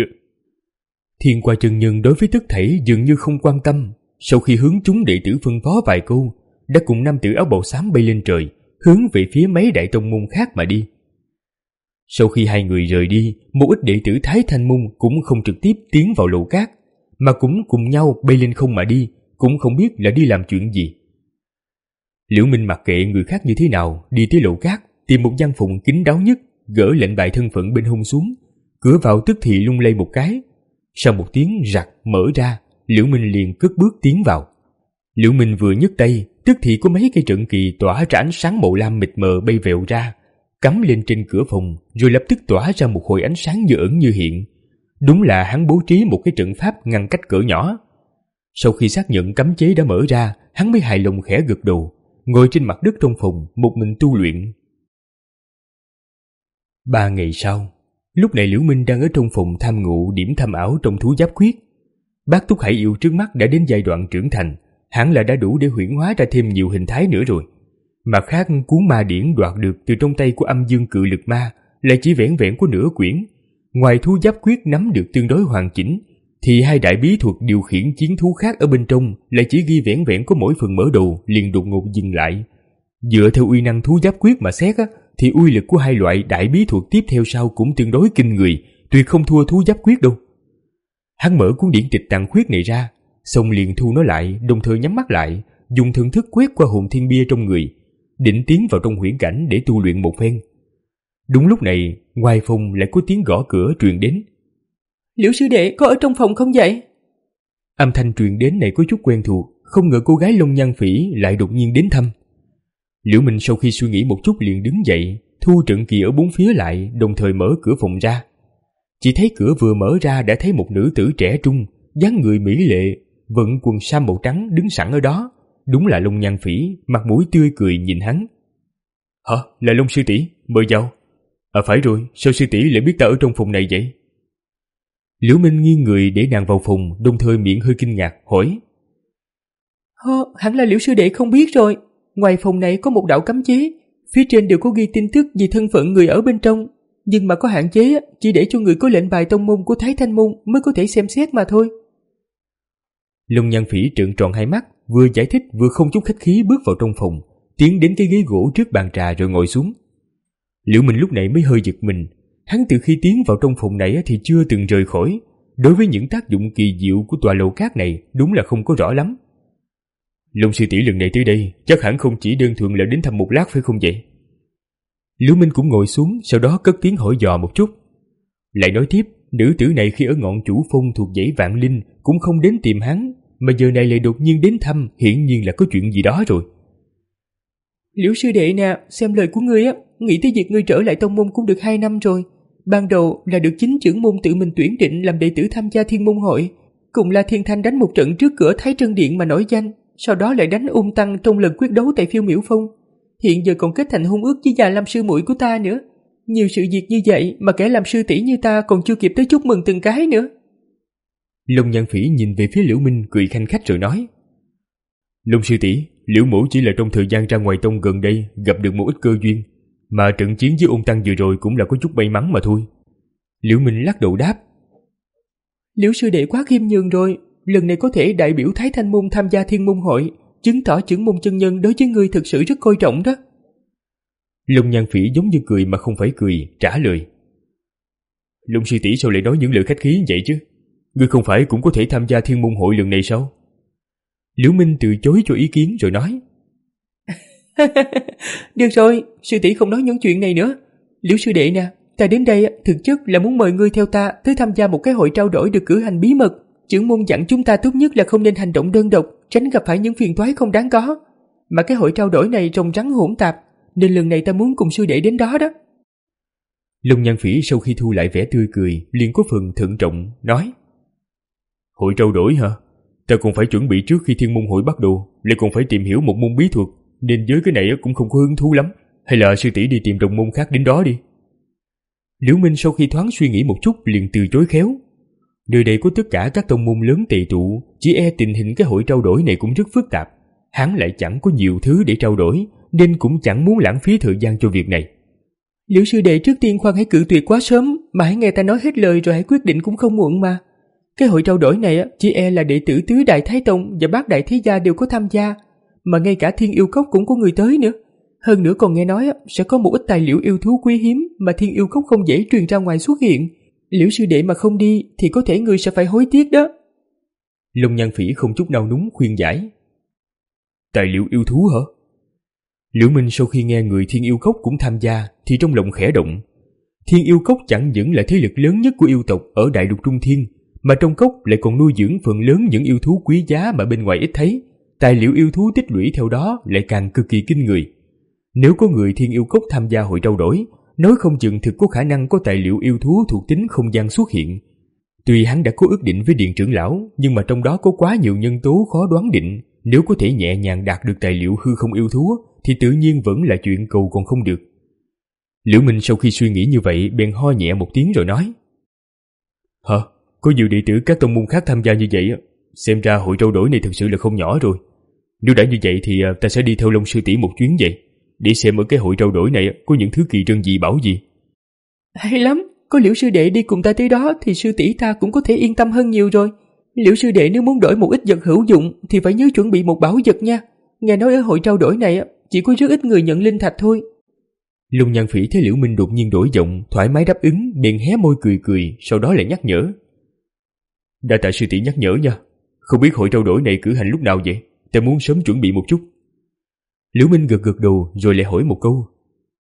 Thiên Qua chân nhân đối với tất thảy dường như không quan tâm. Sau khi hướng chúng đệ tử phân phó vài câu, đã cùng nam tử áo bào xám bay lên trời, hướng về phía mấy đại tông môn khác mà đi. Sau khi hai người rời đi, một ít đệ tử Thái Thanh Môn cũng không trực tiếp tiến vào lầu cát, mà cũng cùng nhau bay lên không mà đi, cũng không biết là đi làm chuyện gì. Liễu Minh mặc kệ người khác như thế nào, đi tới lầu cát, tìm một gian phòng kín đáo nhất, gỡ lệnh bài thân phận bên hông xuống, cửa vào tức thì lung lay một cái. Sau một tiếng rặt mở ra, Liễu Minh liền cất bước tiến vào. Liễu Minh vừa nhấc tay, tức thì có mấy cây trận kỳ tỏa ra ánh sáng màu lam mịt mờ bay vèo ra, cắm lên trên cửa phòng, rồi lập tức tỏa ra một hồi ánh sáng như ẩn như hiện. Đúng là hắn bố trí một cái trận pháp ngăn cách cỡ nhỏ. Sau khi xác nhận cấm chế đã mở ra, hắn mới hài lòng khẽ gật đầu, ngồi trên mặt đất trong phòng một mình tu luyện. Ba ngày sau, lúc này Liễu Minh đang ở trong phòng tham ngộ điểm tham ảo trong thú giáp quyết. Bác Túc Hải Yêu trước mắt đã đến giai đoạn trưởng thành, hẳn là đã đủ để huyễn hóa ra thêm nhiều hình thái nữa rồi. Mặt khác, cuốn ma điển đoạt được từ trong tay của Âm Dương Cự Lực Ma lại chỉ vẻn vẹn có nửa quyển. Ngoài thú giáp quyết nắm được tương đối hoàn chỉnh, thì hai đại bí thuật điều khiển chiến thú khác ở bên trong lại chỉ ghi vẻn vẹn có mỗi phần mở đầu liền đột ngột dừng lại. Dựa theo uy năng thú giáp quyết mà xét á, thì uy lực của hai loại đại bí thuật tiếp theo sau cũng tương đối kinh người, tuyệt không thua thú giáp quyết đâu. Hắn mở cuốn điển tịch tàng khuyết này ra, xong liền thu nó lại, đồng thời nhắm mắt lại, dùng thần thức quét qua hồn thiên bia trong người, định tiến vào trong huyễn cảnh để tu luyện một phen. Đúng lúc này, ngoài phòng lại có tiếng gõ cửa truyền đến. Liễu sư đệ có ở trong phòng không vậy? Âm thanh truyền đến này có chút quen thuộc, không ngờ cô gái Long Nhan Phỉ lại đột nhiên đến thăm. Liễu Minh sau khi suy nghĩ một chút liền đứng dậy, thu trận kỳ ở bốn phía lại, đồng thời mở cửa phòng ra. Chỉ thấy cửa vừa mở ra đã thấy một nữ tử trẻ trung, dáng người mỹ lệ, vận quần sam màu trắng đứng sẵn ở đó. Đúng là Long Nhan Phỉ, mặt mũi tươi cười nhìn hắn. Hả, là Long sư tỷ, mời vào. À phải rồi, sao sư tỷ lại biết ta ở trong phòng này vậy? Liễu Minh nghiêng người để nàng vào phòng, đồng thời miệng hơi kinh ngạc hỏi. Hơ, hẳn là Liễu sư đệ không biết rồi. Ngoài phòng này có một đạo cấm chế, phía trên đều có ghi tin tức về thân phận người ở bên trong, nhưng mà có hạn chế, chỉ để cho người có lệnh bài tông môn của Thái Thanh môn mới có thể xem xét mà thôi. Long Nhan Phỉ trợn tròn hai mắt, vừa giải thích vừa không chút khách khí bước vào trong phòng, tiến đến cái ghế gỗ trước bàn trà rồi ngồi xuống. Liễu Minh lúc này mới hơi giật mình, hắn từ khi tiến vào trong phòng này thì chưa từng rời khỏi, đối với những tác dụng kỳ diệu của tòa lầu cát này đúng là không có rõ lắm. Long sư tỷ lần này tới đây chắc hẳn không chỉ đơn thuần là đến thăm một lát phải không vậy? Liễu Minh cũng ngồi xuống, sau đó cất tiếng hỏi dò một chút. Lại nói tiếp, nữ tử này khi ở ngọn Chủ Phong thuộc dãy Vạn Linh cũng không đến tìm hắn, mà giờ này lại đột nhiên đến thăm, hiển nhiên là có chuyện gì đó rồi. Liễu sư đệ nè, xem lời của ngươi á, nghĩ tới việc ngươi trở lại tông môn cũng được hai năm rồi. Ban đầu là được chính trưởng môn tự mình tuyển định làm đệ tử tham gia Thiên Môn hội, cùng là Thiên Thanh đánh một trận trước cửa Thái Trân Điện mà nổi danh, sau đó lại đánh Ung Tăng trong lần quyết đấu tại Phiêu Miểu Phong. Hiện giờ còn kết thành hôn ước với già làm sư muội của ta nữa. Nhiều sự việc như vậy mà kẻ làm sư tỷ như ta còn chưa kịp tới chúc mừng từng cái nữa. Long Nhan Phỉ nhìn về phía Liễu Minh cười khanh khách rồi nói. Long sư tỷ, Liễu mẫu chỉ là trong thời gian ra ngoài tông gần đây gặp được một ít cơ duyên, mà trận chiến với Ung Tăng vừa rồi cũng là có chút may mắn mà thôi. Liễu Minh lắc đầu đáp. Liễu sư đệ quá khiêm nhường rồi, lần này có thể đại biểu Thái Thanh môn tham gia Thiên Môn hội, chứng tỏ trưởng môn chân nhân đối với ngươi thực sự rất coi trọng đó. Long Nhan Phỉ giống như cười mà không phải cười, trả lời. Long sư tỷ sao lại nói những lời khách khí vậy chứ? Ngươi không phải cũng có thể tham gia Thiên Môn hội lần này sao? Liễu Minh từ chối cho ý kiến rồi nói. Được rồi, sư tỷ không nói những chuyện này nữa. Liễu sư đệ nè, ta đến đây thực chất là muốn mời ngươi theo ta tới tham gia một cái hội trao đổi được cử hành bí mật. Trưởng môn dặn chúng ta tốt nhất là không nên hành động đơn độc, tránh gặp phải những phiền toái không đáng có. Mà cái hội trao đổi này rồng rắn hỗn tạp, nên lần này ta muốn cùng sư đệ đến đó đó. Long Nhan Phỉ sau khi thu lại vẻ tươi cười, liền có phần thận trọng, nói. Hội trao đổi hả? Ta còn phải chuẩn bị trước khi Thiên Môn hội bắt đầu, lại còn phải tìm hiểu một môn bí thuật, nên với cái này cũng không có hứng thú lắm. Hay là sư tỷ đi tìm đồng môn khác đến đó đi. Liễu Minh sau khi thoáng suy nghĩ một chút liền từ chối khéo. Nơi đây có tất cả các tông môn lớn tề tụ, chỉ e tình hình cái hội trao đổi này cũng rất phức tạp. Hắn lại chẳng có nhiều thứ để trao đổi, nên cũng chẳng muốn lãng phí thời gian cho việc này. Liễu sư đệ trước tiên khoan hãy cự tuyệt quá sớm, mà hãy nghe ta nói hết lời rồi hãy quyết định cũng không muộn mà. Cái hội trao đổi này chỉ e là đệ tử tứ đại Thái Tông và bát đại thế gia đều có tham gia, mà ngay cả Thiên Yêu Cốc cũng có người tới nữa. Hơn nữa còn nghe nói sẽ có một ít tài liệu yêu thú quý hiếm mà Thiên Yêu Cốc không dễ truyền ra ngoài xuất hiện. Liễu sư đệ mà không đi thì có thể ngươi sẽ phải hối tiếc đó. Long Nhan Phỉ không chút nào núng khuyên giải. Tài liệu yêu thú hả? Liễu Minh sau khi nghe người Thiên Yêu Cốc cũng tham gia thì trong lòng khẽ động. Thiên Yêu Cốc chẳng những là thế lực lớn nhất của yêu tộc ở Đại Lục Trung Thiên, mà trong cốc lại còn nuôi dưỡng phần lớn những yêu thú quý giá mà bên ngoài ít thấy. Tài liệu yêu thú tích lũy theo đó lại càng cực kỳ kinh người. Nếu có người Thiên Yêu Cốc tham gia hội trao đổi, nói không chừng thực có khả năng có tài liệu yêu thú thuộc tính không gian xuất hiện. Tuy hắn đã có ước định với Điện trưởng lão, nhưng mà trong đó có quá nhiều nhân tố khó đoán định. Nếu có thể nhẹ nhàng đạt được tài liệu hư không yêu thú thì tự nhiên vẫn là chuyện cầu còn không được. Liễu Minh sau khi suy nghĩ như vậy bèn ho nhẹ một tiếng rồi nói. Hả? Có nhiều đệ tử các tông môn khác tham gia như vậy, xem ra hội trao đổi này thực sự là không nhỏ rồi. Nếu đã như vậy thì ta sẽ đi theo Long sư tỷ một chuyến vậy, để xem ở cái hội trao đổi này có những thứ kỳ trân dị bảo gì. Hay lắm, có Liễu sư đệ đi cùng ta tới đó thì sư tỷ ta cũng có thể yên tâm hơn nhiều rồi. Liễu sư đệ nếu muốn đổi một ít vật hữu dụng thì phải nhớ chuẩn bị một bảo vật nha. Nghe nói ở hội trao đổi này chỉ có rất ít người nhận linh thạch thôi. Long Nhan Phỉ thấy Liễu Minh đột nhiên đổi giọng, thoải mái đáp ứng, bèn hé môi cười cười, sau đó lại nhắc nhở. Đa tạ sư tỷ nhắc nhở nha. Không biết hội trao đổi này cử hành lúc nào vậy? Ta muốn sớm chuẩn bị một chút. Liễu Minh gật gật đầu rồi lại hỏi một câu.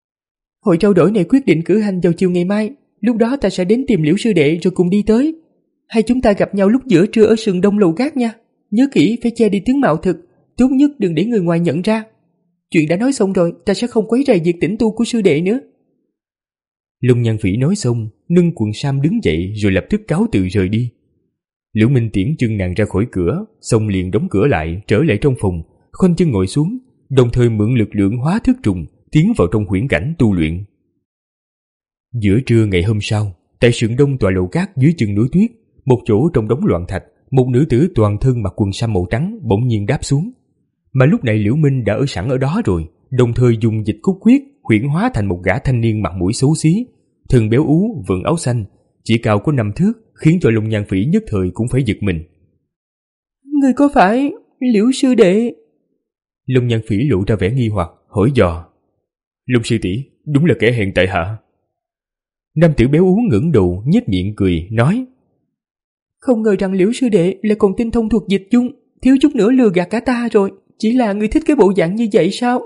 Hội trao đổi này quyết định cử hành vào chiều ngày mai, lúc đó ta sẽ đến tìm Liễu sư đệ rồi cùng đi tới. Hai chúng ta gặp nhau lúc giữa trưa ở sườn đông lầu gác nha. Nhớ kỹ phải che đi tướng mạo thực, tốt nhất đừng để người ngoài nhận ra. Chuyện đã nói xong rồi, ta sẽ không quấy rầy việc tĩnh tu của sư đệ nữa. Long Nhan Phỉ nói xong, nâng quần sam đứng dậy rồi lập tức cáo từ rời đi. Liễu Minh tiễn chân nàng ra khỏi cửa, xong liền đóng cửa lại, trở lại trong phòng, khoanh chân ngồi xuống, đồng thời mượn lực lượng hóa thức trùng tiến vào trong huyễn cảnh tu luyện. Giữa trưa ngày hôm sau, tại sườn đông tòa lầu cát dưới chân núi tuyết, một chỗ trong đống loạn thạch, một nữ tử toàn thân mặc quần sam màu trắng bỗng nhiên đáp xuống. Mà lúc này Liễu Minh đã ở sẵn ở đó rồi, đồng thời dùng dịch cốt quyết huyễn hóa thành một gã thanh niên mặt mũi xấu xí, thân béo ú, vận áo xanh, chỉ cao có năm thước, khiến cho Long Nhan Phỉ nhất thời cũng phải giật mình. Người có phải Liễu sư đệ? Long Nhan Phỉ lộ ra vẻ nghi hoặc, hỏi dò. Long sư tỷ, đúng là kẻ hèn tại hạ. Nam tử béo ú ngẩng đầu, nhếch miệng cười, nói. Không ngờ rằng Liễu sư đệ lại còn tinh thông thuật dịch dung, thiếu chút nữa lừa gạt cả ta rồi. Chỉ là người thích cái bộ dạng như vậy sao?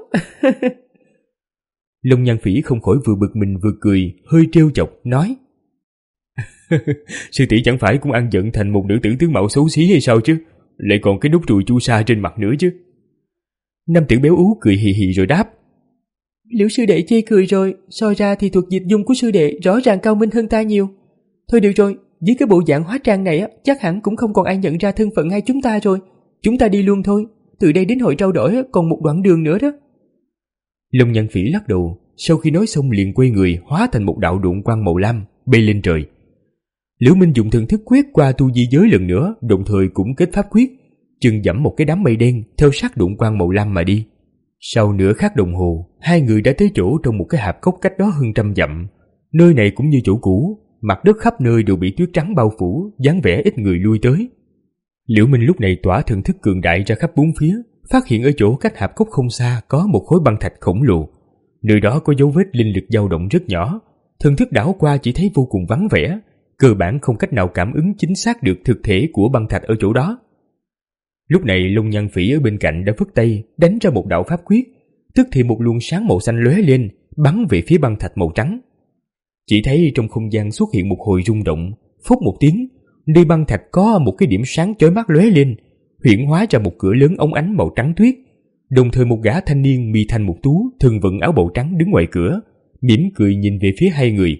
Long Nhan Phỉ không khỏi vừa bực mình vừa cười, hơi trêu chọc, nói. Sư tỷ chẳng phải cũng ăn giận thành một nữ tử tướng mạo xấu xí hay sao chứ? Lại còn cái nốt ruồi chu sa trên mặt nữa chứ. Nam tử béo ú cười hì hì rồi đáp. Liễu sư đệ chê cười rồi, soi ra thì thuật dịch dung của sư đệ rõ ràng cao minh hơn ta nhiều. Thôi được rồi, với cái bộ dạng hóa trang này á, chắc hẳn cũng không còn ai nhận ra thân phận hai chúng ta rồi. Chúng ta đi luôn thôi, từ đây đến hội trao đổi còn một đoạn đường nữa đó. Long Nhan Phỉ lắc đầu, sau khi nói xong liền quay người hóa thành một đạo độn quang màu lam bay lên trời. Liễu Minh dùng thần thức quét qua tu di giới lần nữa, đồng thời cũng kết pháp quyết, chừng dẫm một cái đám mây đen theo sát độn quang màu lam mà đi. Sau nửa khắc đồng hồ, hai người đã tới chỗ trong một cái hạp cốc cách đó hơn trăm dặm. Nơi này cũng như chỗ cũ, mặt đất khắp nơi đều bị tuyết trắng bao phủ, dáng vẻ ít người lui tới. Liễu Minh lúc này tỏa thần thức cường đại ra khắp bốn phía, phát hiện ở chỗ cách hạp cốc không xa có một khối băng thạch khổng lồ. Nơi đó có dấu vết linh lực dao động rất nhỏ, thần thức đảo qua chỉ thấy vô cùng vắng vẻ, cơ bản không cách nào cảm ứng chính xác được thực thể của băng thạch ở chỗ đó. Lúc này Long Nhan Phỉ ở bên cạnh đã phất tay đánh ra một đạo pháp quyết, tức thì một luồng sáng màu xanh lóe lên, bắn về phía băng thạch màu trắng. Chỉ thấy trong không gian xuất hiện một hồi rung động, phốc một tiếng, nơi băng thạch có một cái điểm sáng chói mắt lóe lên, huyễn hóa ra một cửa lớn óng ánh màu trắng tuyết. Đồng thời một gã thanh niên mi thanh mục tú, thân vận áo bào trắng đứng ngoài cửa, mỉm cười nhìn về phía hai người.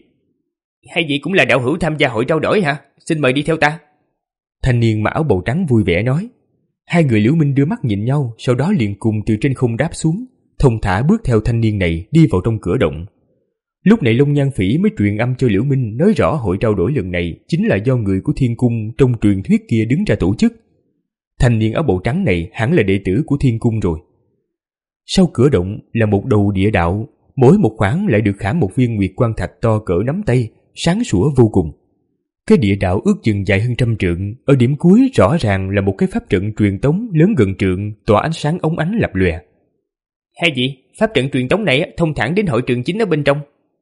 Hai vị cũng là đạo hữu tham gia hội trao đổi hả? Xin mời đi theo ta. Thanh niên mặc áo bào trắng vui vẻ nói. Hai người Liễu Minh đưa mắt nhìn nhau, sau đó liền cùng từ trên không đáp xuống, thông thả bước theo thanh niên này đi vào trong cửa động. Lúc này Long Nhan Phỉ mới truyền âm cho Liễu Minh nói rõ hội trao đổi lần này chính là do người của Thiên Cung trong truyền thuyết kia đứng ra tổ chức. Thanh niên áo bào trắng này hẳn là đệ tử của Thiên Cung rồi. Sau cửa động là một đầu địa đạo, mỗi một khoảng lại được khảm một viên nguyệt quang thạch to cỡ nắm tay, sáng sủa vô cùng. Cái địa đạo ước chừng dài hơn trăm trượng, ở điểm cuối rõ ràng là một cái pháp trận truyền tống lớn gần trượng, tỏa ánh sáng óng ánh lập lòe. Hai vị, pháp trận truyền tống này thông thẳng đến hội trường chính ở bên trong.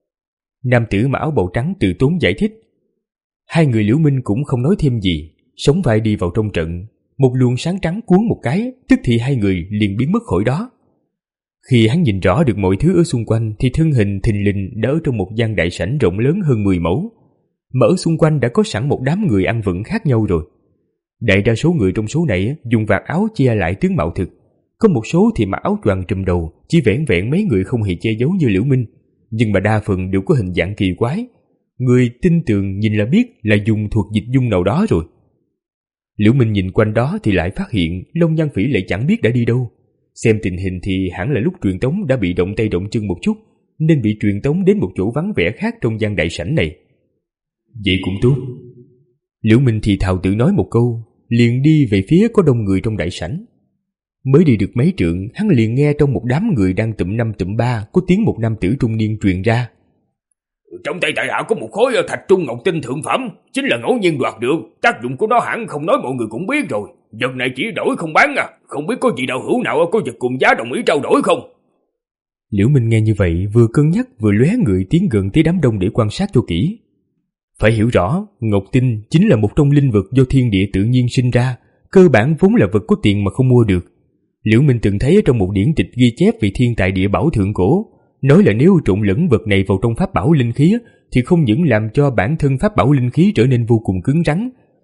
Nam tử mặc áo bào trắng từ tốn giải thích. Hai người Liễu Minh cũng không nói thêm gì, sóng vai đi vào trong trận. Một luồng sáng trắng cuốn một cái, tức thì hai người liền biến mất khỏi đó. Khi hắn nhìn rõ được mọi thứ ở xung quanh thì thân hình thình lình đã ở trong một gian đại sảnh rộng lớn hơn mười mẫu. Mà ở xung quanh đã có sẵn một đám người ăn vận khác nhau rồi. Đại đa số người trong số này dùng vạt áo che lại tướng mạo thực. Có một số thì mặc áo choàng trùm đầu, chỉ vẻn vẹn mấy người không hề che giấu như Liễu Minh. Nhưng mà đa phần đều có hình dạng kỳ quái. Người tin tưởng nhìn là biết là dùng thuật dịch dung nào đó rồi. Liễu Minh nhìn quanh đó thì lại phát hiện Long Nhan Phỉ lại chẳng biết đã đi đâu. Xem tình hình thì hẳn là lúc truyền tống đã bị động tay động chân một chút, nên bị truyền tống đến một chỗ vắng vẻ khác trong gian đại sảnh này. Vậy cũng tốt. Liễu Minh thì thào tự nói một câu, liền đi về phía có đông người trong đại sảnh. Mới đi được mấy trượng, hắn liền nghe trong một đám người đang tụm năm tụm ba có tiếng một nam tử trung niên truyền ra. Trong tay tại hạ có một khối thạch trung ngọc tinh thượng phẩm, chính là ngẫu nhiên đoạt được, tác dụng của nó hẳn không nói mọi người cũng biết rồi. Vật này chỉ đổi không bán à, không biết có vị đạo hữu nào có vật cùng giá đồng ý trao đổi không? Liễu Minh nghe như vậy, vừa cân nhắc vừa lóe người tiến gần tới đám đông để quan sát cho kỹ. Phải hiểu rõ, ngọc tinh chính là một trong linh vật do thiên địa tự nhiên sinh ra, cơ bản vốn là vật có tiền mà không mua được. Liễu Minh từng thấy trong một điển tịch ghi chép về thiên tài địa bảo thượng cổ, nói là nếu trộn lẫn vật này vào trong pháp bảo linh khí thì không những làm cho bản thân pháp bảo linh khí trở nên vô cùng cứng rắn,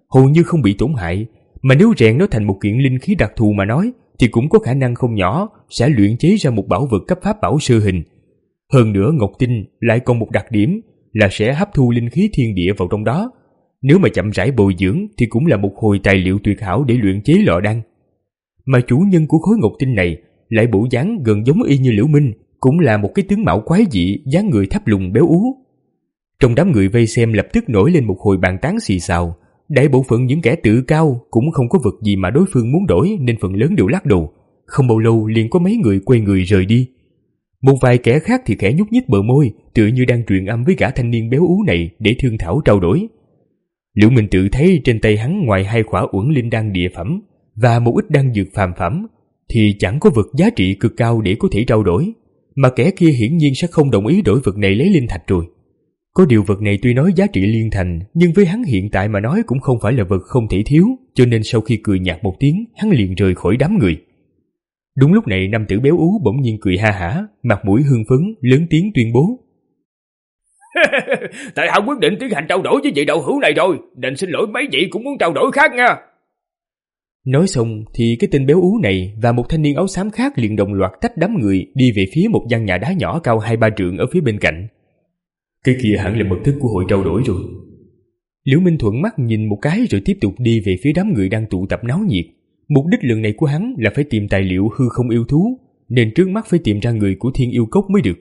hầu như không bị tổn hại, mà nếu rèn nó thành một kiện linh khí đặc thù mà nói thì cũng có khả năng không nhỏ sẽ luyện chế ra một bảo vật cấp pháp bảo sơ hình. Hơn nữa ngọc tinh lại còn một đặc điểm là sẽ hấp thu linh khí thiên địa vào trong đó. Nếu mà chậm rãi bồi dưỡng thì cũng là một hồi tài liệu tuyệt hảo để luyện chế lò đan. Mà chủ nhân của khối ngọc tinh này lại bộ dáng gần giống y như Liễu Minh, cũng là một cái tướng mạo quái dị, dáng người thấp lùn béo ú. Trong đám người vây xem lập tức nổi lên một hồi bàn tán xì xào. Đại bộ phận những kẻ tự cao cũng không có vật gì mà đối phương muốn đổi nên phần lớn đều lắc đầu. Không bao lâu liền có mấy người quay người rời đi. Một vài kẻ khác thì khẽ nhúc nhích bờ môi, tựa như đang truyền âm với gã thanh niên béo ú này để thương thảo trao đổi. Liễu Minh tự thấy trên tay hắn ngoài hai khỏa uẩn linh đan địa phẩm và một ít đan dược phàm phẩm thì chẳng có vật giá trị cực cao để có thể trao đổi, mà kẻ kia hiển nhiên sẽ không đồng ý đổi vật này lấy linh thạch rồi. Có điều vật này tuy nói giá trị liên thành, nhưng với hắn hiện tại mà nói cũng không phải là vật không thể thiếu, cho nên sau khi cười nhạt một tiếng, hắn liền rời khỏi đám người. Đúng lúc này nam tử béo ú bỗng nhiên cười ha hả, mặt mũi hưng phấn, lớn tiếng tuyên bố: Tại hạ quyết định tiến hành trao đổi với vị đạo hữu này rồi, nên xin lỗi mấy vị cũng muốn trao đổi khác nha. Nói xong thì cái tên béo ú này và một thanh niên áo xám khác liền đồng loạt tách đám người đi về phía một gian nhà đá nhỏ cao hai ba trượng ở phía bên cạnh. Cái kia hẳn là mật thất của hội trao đổi rồi. Liễu Minh thuận mắt nhìn một cái rồi tiếp tục đi về phía đám người đang tụ tập náo nhiệt. Mục đích lần này của hắn là phải tìm tài liệu hư không yêu thú, nên trước mắt phải tìm ra người của Thiên Yêu Cốc mới được.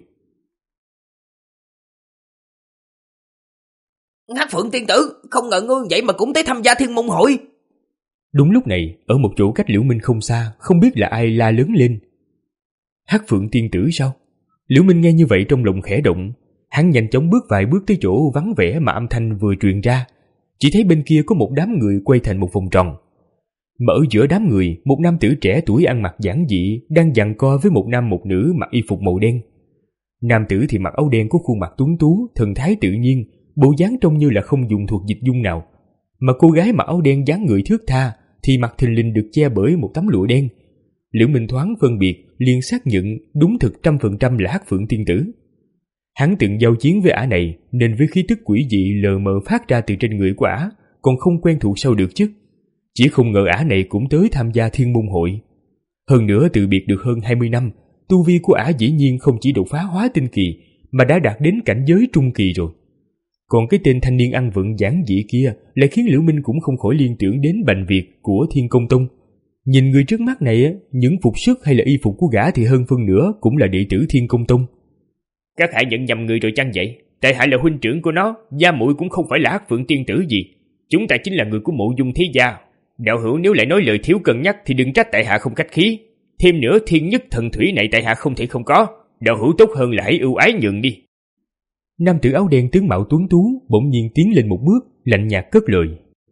Hắc Phượng tiên tử, không ngờ ngươi vậy mà cũng tới tham gia Thiên Môn hội. Đúng lúc này, ở một chỗ cách Liễu Minh không xa, không biết là ai la lớn lên: Hắc Phượng tiên tử sao? Liễu Minh nghe như vậy trong lòng khẽ động. Hắn nhanh chóng bước vài bước tới chỗ vắng vẻ mà âm thanh vừa truyền ra. Chỉ thấy bên kia có một đám người quay thành một vòng tròn. Mà ở giữa đám người, một nam tử trẻ tuổi ăn mặc giản dị đang giằng co với một nam một nữ mặc y phục màu đen. Nam tử thì mặc áo đen có khuôn mặt tuấn tú, thần thái tự nhiên, bộ dáng trông như là không dùng thuộc dịch dung nào. Mà cô gái mặc áo đen dáng người thướt tha thì mặt thình lình được che bởi một tấm lụa đen. Liễu Minh thoáng phân biệt, liền xác nhận đúng thực trăm phần trăm là Hắc Phượng tiên tử. Hắn từng giao chiến với ả này nên với khí tức quỷ dị lờ mờ phát ra từ trên người của ả còn không quen thuộc sao được chứ. Chỉ không ngờ ả này cũng tới tham gia Thiên Môn hội. Hơn nữa từ biệt được hơn hai mươi năm, tu vi của ả dĩ nhiên không chỉ đột phá hóa tinh kỳ mà đã đạt đến cảnh giới trung kỳ rồi. Còn cái tên thanh niên ăn vận giản dị kia lại khiến Liễu Minh cũng không khỏi liên tưởng đến Bành Việt của Thiên Công Tông. Nhìn người trước mắt này, những phục sức hay là y phục của gã thì hơn phân nửa cũng là đệ tử Thiên Công Tông. Các hạ nhận nhầm người rồi chăng vậy? Tại hạ là huynh trưởng của nó, gia muội cũng không phải là Hắc Phượng tiên tử gì. Chúng ta chính là người của Mộ Dung thế gia. Đạo hữu nếu lại nói lời thiếu cân nhắc thì đừng trách tại hạ không khách khí. Thêm nữa thiên nhất thần thủy này tại hạ không thể không có. Đạo hữu tốt hơn là hãy ưu ái nhường đi. Nam tử áo đen tướng mạo tuấn tú bỗng nhiên tiến lên một bước, lạnh nhạt cất lời: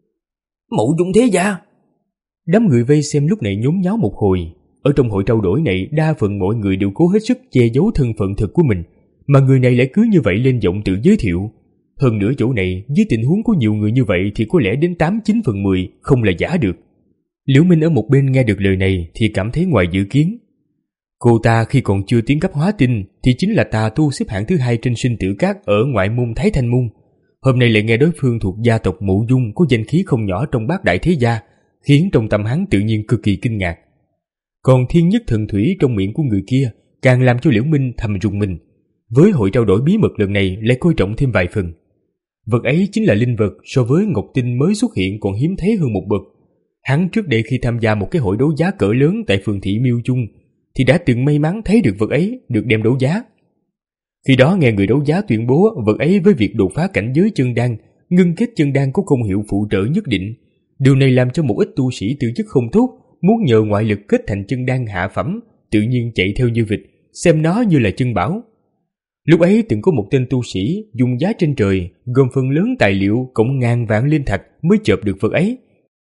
Mộ Dung thế gia. Đám người vây xem lúc này nhốn nháo một hồi. Ở trong hội trao đổi này, đa phần mọi người đều cố hết sức che giấu thân phận thực của mình, mà người này lại cứ như vậy lên giọng tự giới thiệu. Hơn nữa chỗ này với tình huống có nhiều người như vậy thì có lẽ đến tám chín phần mười không là giả được. Liễu Minh ở một bên nghe được lời này thì cảm thấy ngoài dự kiến. Cô ta khi còn chưa tiến cấp hóa tinh thì chính là tà tu xếp hạng thứ hai trên sinh tử các ở ngoại môn Thái Thanh môn. Hôm nay lại nghe đối phương thuộc gia tộc Mộ Dung có danh khí không nhỏ trong bát đại thế gia, khiến trong tâm hắn tự nhiên cực kỳ kinh ngạc. Còn thiên nhất thần thủy trong miệng của người kia càng làm cho Liễu Minh thầm rùng mình. Với hội trao đổi bí mật lần này lại coi trọng thêm vài phần. Vật ấy chính là linh vật so với ngọc tinh mới xuất hiện còn hiếm thấy hơn một bậc. Hắn trước đây khi tham gia một cái hội đấu giá cỡ lớn tại phường thị Miêu Trung thì đã từng may mắn thấy được vật ấy được đem đấu giá. Khi đó nghe người đấu giá tuyên bố vật ấy với việc đột phá cảnh giới chân đan, ngưng kết chân đan có công hiệu phụ trợ nhất định. Điều này làm cho một ít tu sĩ tư chất không tốt muốn nhờ ngoại lực kết thành chân đan hạ phẩm, tự nhiên chạy theo như vịt, xem nó như là chân bảo. Lúc ấy từng có một tên tu sĩ dùng giá trên trời gồm phần lớn tài liệu cộng ngàn vạn linh thạch mới chộp được vật ấy.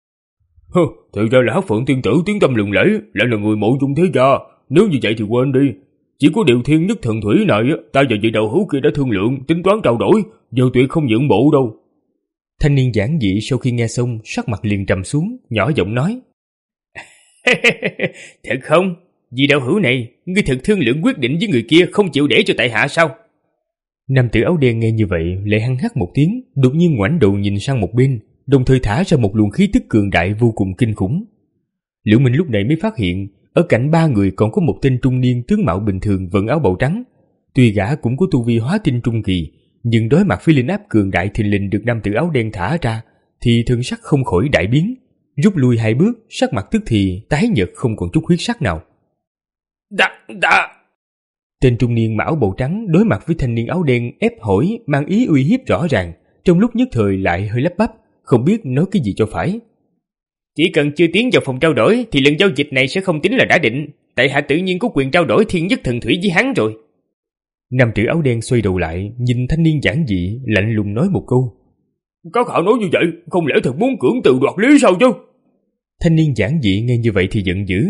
Hừ, thì ra là Hắc Phượng tiên tử tiếng tâm lừng lẫy, lại là người Mộ Dung thế gia. Nếu như vậy thì quên đi. Chỉ có điều thiên nhất thần thủy này, ta và vị đạo hữu kia đã thương lượng, tính toán trao đổi, giờ tuyệt không nhượng bộ đâu. Thanh niên giản dị sau khi nghe xong sắc mặt liền trầm xuống, nhỏ giọng nói: Thật không? Vì đạo hữu này, ngươi thực thương lượng quyết định với người kia không chịu để cho tại hạ sao? Nam tử áo đen nghe như vậy lại hăng hắc một tiếng, đột nhiên ngoảnh đầu nhìn sang một bên, đồng thời thả ra một luồng khí tức cường đại vô cùng kinh khủng. Liễu Minh lúc này mới phát hiện, ở cạnh ba người còn có một tên trung niên tướng mạo bình thường vận áo bào trắng. Tuy gã cũng có tu vi hóa tinh trung kỳ, nhưng đối mặt với linh áp cường đại thình lình được nam tử áo đen thả ra, thì thân sắc không khỏi đại biến, rút lui hai bước, sắc mặt tức thì tái nhợt không còn chút huyết sắc nào. Đã, đã. Tên trung niên áo bào trắng đối mặt với thanh niên áo đen ép hỏi, mang ý uy hiếp rõ ràng, trong lúc nhất thời lại hơi lắp bắp, không biết nói cái gì cho phải. Chỉ cần chưa tiến vào phòng trao đổi thì lần giao dịch này sẽ không tính là đã định, tại hạ tự nhiên có quyền trao đổi thiên nhất thần thủy với hắn rồi. Nam tử áo đen xoay đầu lại, nhìn thanh niên giản dị, lạnh lùng nói một câu. Các hạ nói như vậy, không lẽ thật muốn cưỡng từ đoạt lý sao chứ? Thanh niên giản dị nghe như vậy thì giận dữ.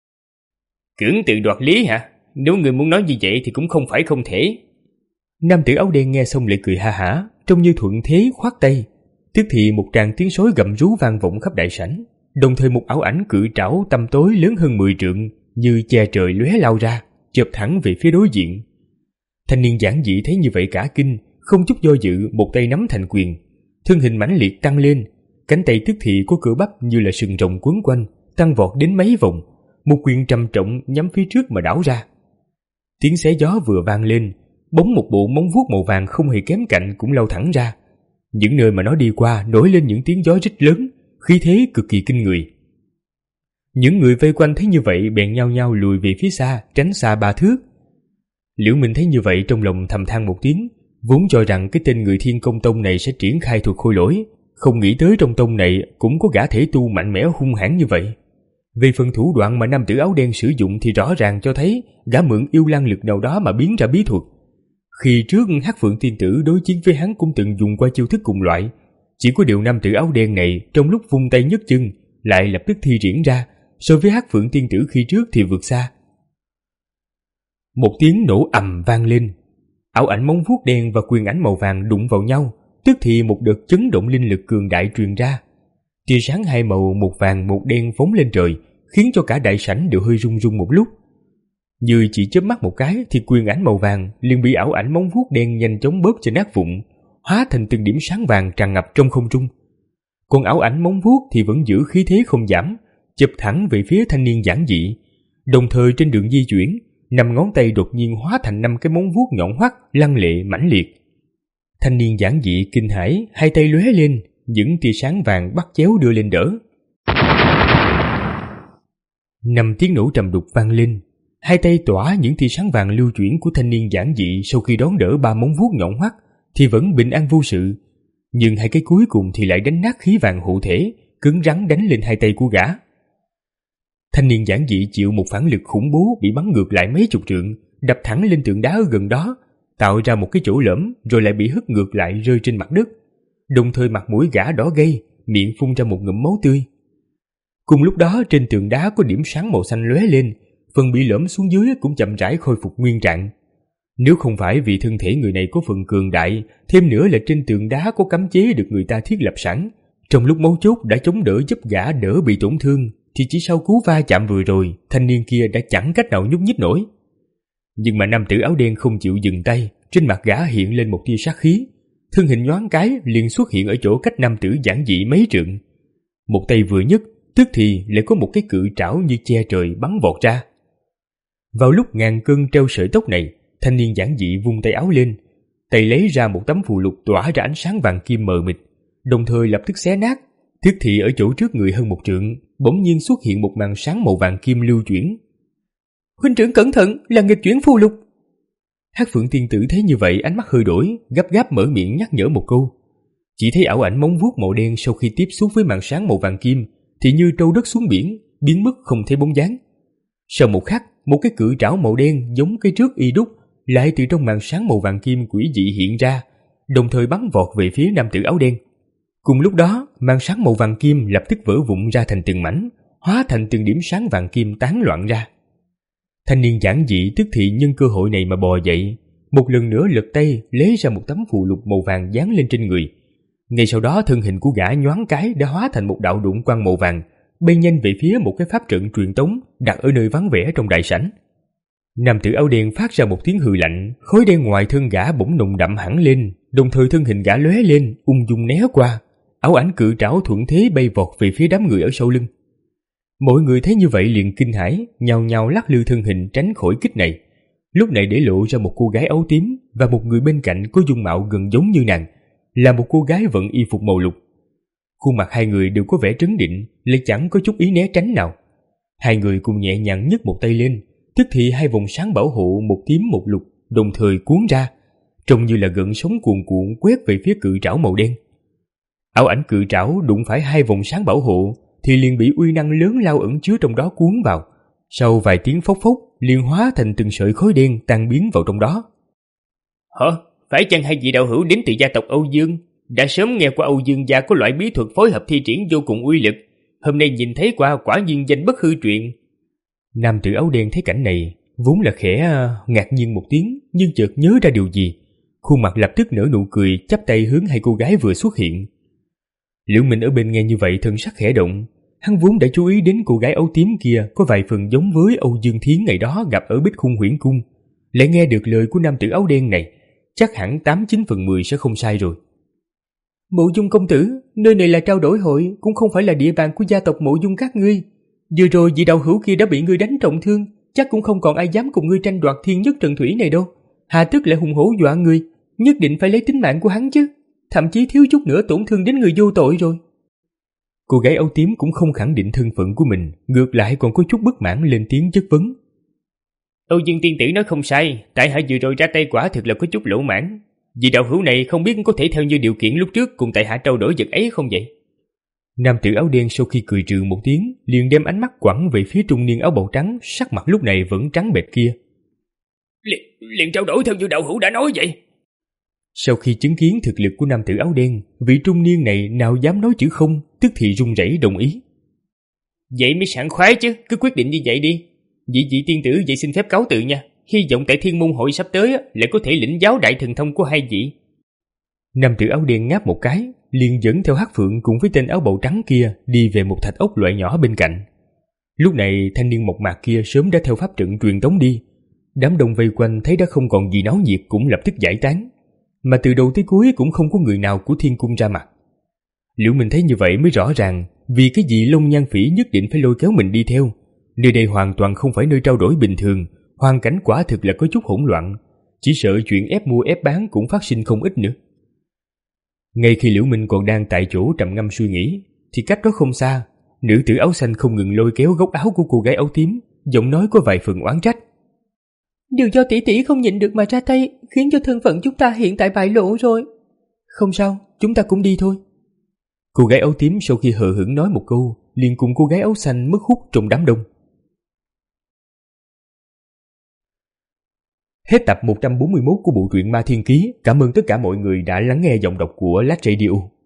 Cưỡng từ đoạt lý hả? Nếu người muốn nói như vậy thì cũng không phải không thể. Nam tử áo đen nghe xong lại cười ha hả, trông như thuận thế khoát tay. Tức thì một tràng tiếng sói gầm rú vang vọng khắp đại sảnh, đồng thời một ảo ảnh cự trảo tăm tối lớn hơn mười trượng như che trời lóe lao ra, chộp thẳng về phía đối diện. Thanh niên giản dị thấy như vậy cả kinh, không chút do dự, một tay nắm thành quyền, thân hình mãnh liệt tăng lên, cánh tay tức thì có cửa bắp như là sừng rồng quấn quanh, tăng vọt đến mấy vòng, một quyền trầm trọng nhắm phía trước mà đảo ra. Tiếng xé gió vừa vang lên, bóng một bộ móng vuốt màu vàng không hề kém cạnh cũng lao thẳng ra. Những nơi mà nó đi qua nổi lên những tiếng gió rít lớn, khí thế cực kỳ kinh người. Những người vây quanh thấy như vậy bèn nhao nhao lùi về phía xa, tránh xa ba thước. Liễu Minh thấy như vậy trong lòng thầm than một tiếng, vốn cho rằng cái tên người Thiên Công Tông này sẽ triển khai thuật khôi lỗi, không nghĩ tới trong tông này cũng có gã thể tu mạnh mẽ hung hãn như vậy. Về phần thủ đoạn mà nam tử áo đen sử dụng thì rõ ràng cho thấy gã mượn yêu lang lực nào đó mà biến ra bí thuật. Khi trước Hắc Phượng tiên tử đối chiến với hắn cũng từng dùng qua chiêu thức cùng loại, chỉ có điều nam tử áo đen này trong lúc vung tay nhấc chân lại lập tức thi triển ra, so với Hắc Phượng tiên tử khi trước thì vượt xa. Một tiếng nổ ầm vang lên, ảo ảnh móng vuốt đen và quyền ảnh màu vàng đụng vào nhau, tức thì một đợt chấn động linh lực cường đại truyền ra. Tia sáng hai màu, một vàng một đen phóng lên trời, khiến cho cả đại sảnh đều hơi rung rung một lúc. Như chỉ chớp mắt một cái thì quyền ảnh màu vàng liền bị ảo ảnh móng vuốt đen nhanh chóng bóp cho nát vụn, hóa thành từng điểm sáng vàng tràn ngập trong không trung. Còn ảo ảnh móng vuốt thì vẫn giữ khí thế không giảm, chụp thẳng về phía thanh niên giản dị. Đồng thời trên đường di chuyển, năm ngón tay đột nhiên hóa thành năm cái móng vuốt nhọn hoắt, lăng lệ mãnh liệt. Thanh niên giản dị kinh hãi, hai tay lóe lên, những tia sáng vàng bắt chéo đưa lên đỡ. Năm tiếng nổ trầm đục vang lên, hai tay tỏa những tia sáng vàng lưu chuyển của thanh niên giản dị sau khi đón đỡ ba móng vuốt nhọn hoắt thì vẫn bình an vô sự, nhưng hai cái cuối cùng thì lại đánh nát khí vàng hộ thể, cứng rắn đánh lên hai tay của gã. Thanh niên giản dị chịu một phản lực khủng bố, bị bắn ngược lại mấy chục trượng, đập thẳng lên tường đá ở gần đó, tạo ra một cái chỗ lõm, rồi lại bị hất ngược lại rơi trên mặt đất. Đồng thời mặt mũi gã đỏ gay, miệng phun ra một ngụm máu tươi. Cùng lúc đó trên tường đá có điểm sáng màu xanh lóe lên, phần bị lõm xuống dưới cũng chậm rãi khôi phục nguyên trạng. Nếu không phải vì thân thể người này có phần cường đại, thêm nữa là trên tường đá có cấm chế được người ta thiết lập sẵn, trong lúc mấu chốt đã chống đỡ giúp gã đỡ bị tổn thương, thì chỉ sau cú va chạm vừa rồi, thanh niên kia đã chẳng cách nào nhúc nhích nổi. Nhưng mà nam tử áo đen không chịu dừng tay, trên mặt gã hiện lên một tia sát khí, thân hình nhoáng cái liền xuất hiện ở chỗ cách nam tử giản dị mấy trượng. Một tay vừa nhấc, tức thì lại có một cái cự trảo như che trời bắn vọt ra. Vào lúc ngàn cân treo sợi tóc này, thanh niên giản dị vung tay áo lên, tay lấy ra một tấm phù lục tỏa ra ánh sáng vàng kim mờ mịt, đồng thời lập tức xé nát. Tức thì ở chỗ trước người hơn một trượng, bỗng nhiên xuất hiện một màn sáng màu vàng kim lưu chuyển. Huynh trưởng cẩn thận, là nghịch chuyển phù lục. Hắc Phượng tiên tử thấy như vậy, ánh mắt hơi đổi, gấp gáp mở miệng nhắc nhở một câu. Chỉ thấy ảo ảnh móng vuốt màu đen sau khi tiếp xúc với màn sáng màu vàng kim thì như trâu đất xuống biển, biến mất không thấy bóng dáng. Sau một khắc, một cái cự trảo màu đen giống cái trước y đúc lại từ trong màn sáng màu vàng kim quỷ dị hiện ra, đồng thời bắn vọt về phía nam tử áo đen. Cùng lúc đó, màn sáng màu vàng kim lập tức vỡ vụn ra thành từng mảnh, hóa thành từng điểm sáng vàng kim tán loạn ra. Thanh niên giản dị tức thì nhân cơ hội này mà bò dậy, một lần nữa lật tay lấy ra một tấm phù lục màu vàng dán lên trên người. Ngay sau đó thân hình của gã nhoáng cái đã hóa thành một đạo đụng quang màu vàng, bay nhanh về phía một cái pháp trận truyền tống đặt ở nơi vắng vẻ trong đại sảnh. Nam tử áo đen phát ra một tiếng hừ lạnh, khói đen ngoài thân gã bỗng nồng đậm hẳn lên, đồng thời thân hình gã lóe lên, ung dung né qua, Áo ảnh cự trảo thuận thế bay vọt về phía đám người ở sau lưng. Mọi người thấy như vậy liền kinh hãi, nhao nhao lắc lư thân hình tránh khỏi kích này. Lúc này để lộ ra một cô gái áo tím và một người bên cạnh có dung mạo gần giống như nàng, là một cô gái vận y phục màu lục. Khuôn mặt hai người đều có vẻ trấn định, lại chẳng có chút ý né tránh nào. Hai người cùng nhẹ nhàng nhấc một tay lên, tức thì hai vòng sáng bảo hộ một tím một lục đồng thời cuốn ra, trông như là gợn sóng cuồn cuộn quét về phía cự trảo màu đen. Áo ảnh cự trảo đụng phải hai vòng sáng bảo hộ thì liền bị uy năng lớn lao ẩn chứa trong đó cuốn vào. Sau vài tiếng phốc phốc, liền hóa thành từng sợi khói đen tan biến vào trong đó. Hả? Phải chăng hai vị đạo hữu đến từ gia tộc Âu Dương? Đã sớm nghe qua Âu Dương gia có loại bí thuật phối hợp thi triển vô cùng uy lực, hôm nay nhìn thấy qua quả nhiên danh bất hư truyền. Nam tử áo đen thấy cảnh này, vốn là khẽ ngạc nhiên một tiếng, nhưng chợt nhớ ra điều gì, khuôn mặt lập tức nở nụ cười, chắp tay hướng hai cô gái vừa xuất hiện. Liễu Minh ở bên nghe như vậy thân sắc khẽ động, hắn vốn đã chú ý đến cô gái áo tím kia có vài phần giống với Âu Dương Thiến ngày đó gặp ở Bích Khung Huyễn Cung, lại nghe được lời của nam tử áo đen này, chắc hẳn tám chín phần mười sẽ không sai rồi. Mộ Dung công tử, nơi này là trao đổi hội, cũng không phải là địa bàn của gia tộc Mộ Dung các ngươi. Vừa rồi vị đạo hữu kia đã bị ngươi đánh trọng thương, chắc cũng không còn ai dám cùng ngươi tranh đoạt thiên nhất trận thủy này đâu. Hà tức lại hùng hổ dọa ngươi, nhất định phải lấy tính mạng của hắn chứ, thậm chí thiếu chút nữa tổn thương đến người vô tội rồi. Cô gái áo tím cũng không khẳng định thân phận của mình, ngược lại còn có chút bất mãn lên tiếng chất vấn. Âu Dương tiên tử nói không sai, tại hạ vừa rồi ra tay quả thực là có chút lỗ mãn. Vị đạo hữu này không biết có thể theo như điều kiện lúc trước cùng tại hạ trao đổi vật ấy không vậy? Nam tử áo đen sau khi cười trừ một tiếng, liền đem ánh mắt quẳng về phía trung niên áo bào trắng, sắc mặt lúc này vẫn trắng bệch kia. Liền, liền trao đổi theo như đạo hữu đã nói vậy. Sau khi chứng kiến thực lực của nam tử áo đen, vị trung niên này nào dám nói chữ không, tức thì run rẩy đồng ý. Vậy mới sảng khoái chứ, cứ quyết định như vậy đi. Vị vị tiên tử vậy xin phép cáo từ nha. Hy vọng tại thiên môn hội sắp tới lại có thể lĩnh giáo đại thần thông của hai vị. Nam tử áo đen ngáp một cái, liền dẫn theo Hắc Phượng cùng với tên áo bào trắng kia đi về một thạch ốc loại nhỏ bên cạnh. Lúc này thanh niên mộc mạc kia sớm đã theo pháp trận truyền tống đi. Đám đông vây quanh thấy đã không còn gì náo nhiệt cũng lập tức giải tán, mà từ đầu tới cuối cũng không có người nào của thiên cung ra mặt. Liễu Minh thấy như vậy mới rõ ràng vì cái gì Long Nhan Phỉ nhất định phải lôi kéo mình đi theo. Nơi đây hoàn toàn không phải nơi trao đổi bình thường, hoàn cảnh quả thực là có chút hỗn loạn, chỉ sợ chuyện ép mua ép bán cũng phát sinh không ít nữa. Ngay khi Liễu Minh còn đang tại chỗ trầm ngâm suy nghĩ, thì cách đó không xa, nữ tử áo xanh không ngừng lôi kéo góc áo của cô gái áo tím, giọng nói có vài phần oán trách. Đều do tỷ tỷ không nhịn được mà ra tay, khiến cho thân phận chúng ta hiện tại bại lộ rồi. Không sao, chúng ta cũng đi thôi. Cô gái áo tím sau khi hờ hững nói một câu, liền cùng cô gái áo xanh mất hút trong đám đông. Hết tập một trăm bốn mươi mốt của bộ truyện Ma Thiên Ký. Cảm ơn tất cả mọi người đã lắng nghe giọng đọc của Lát Radio.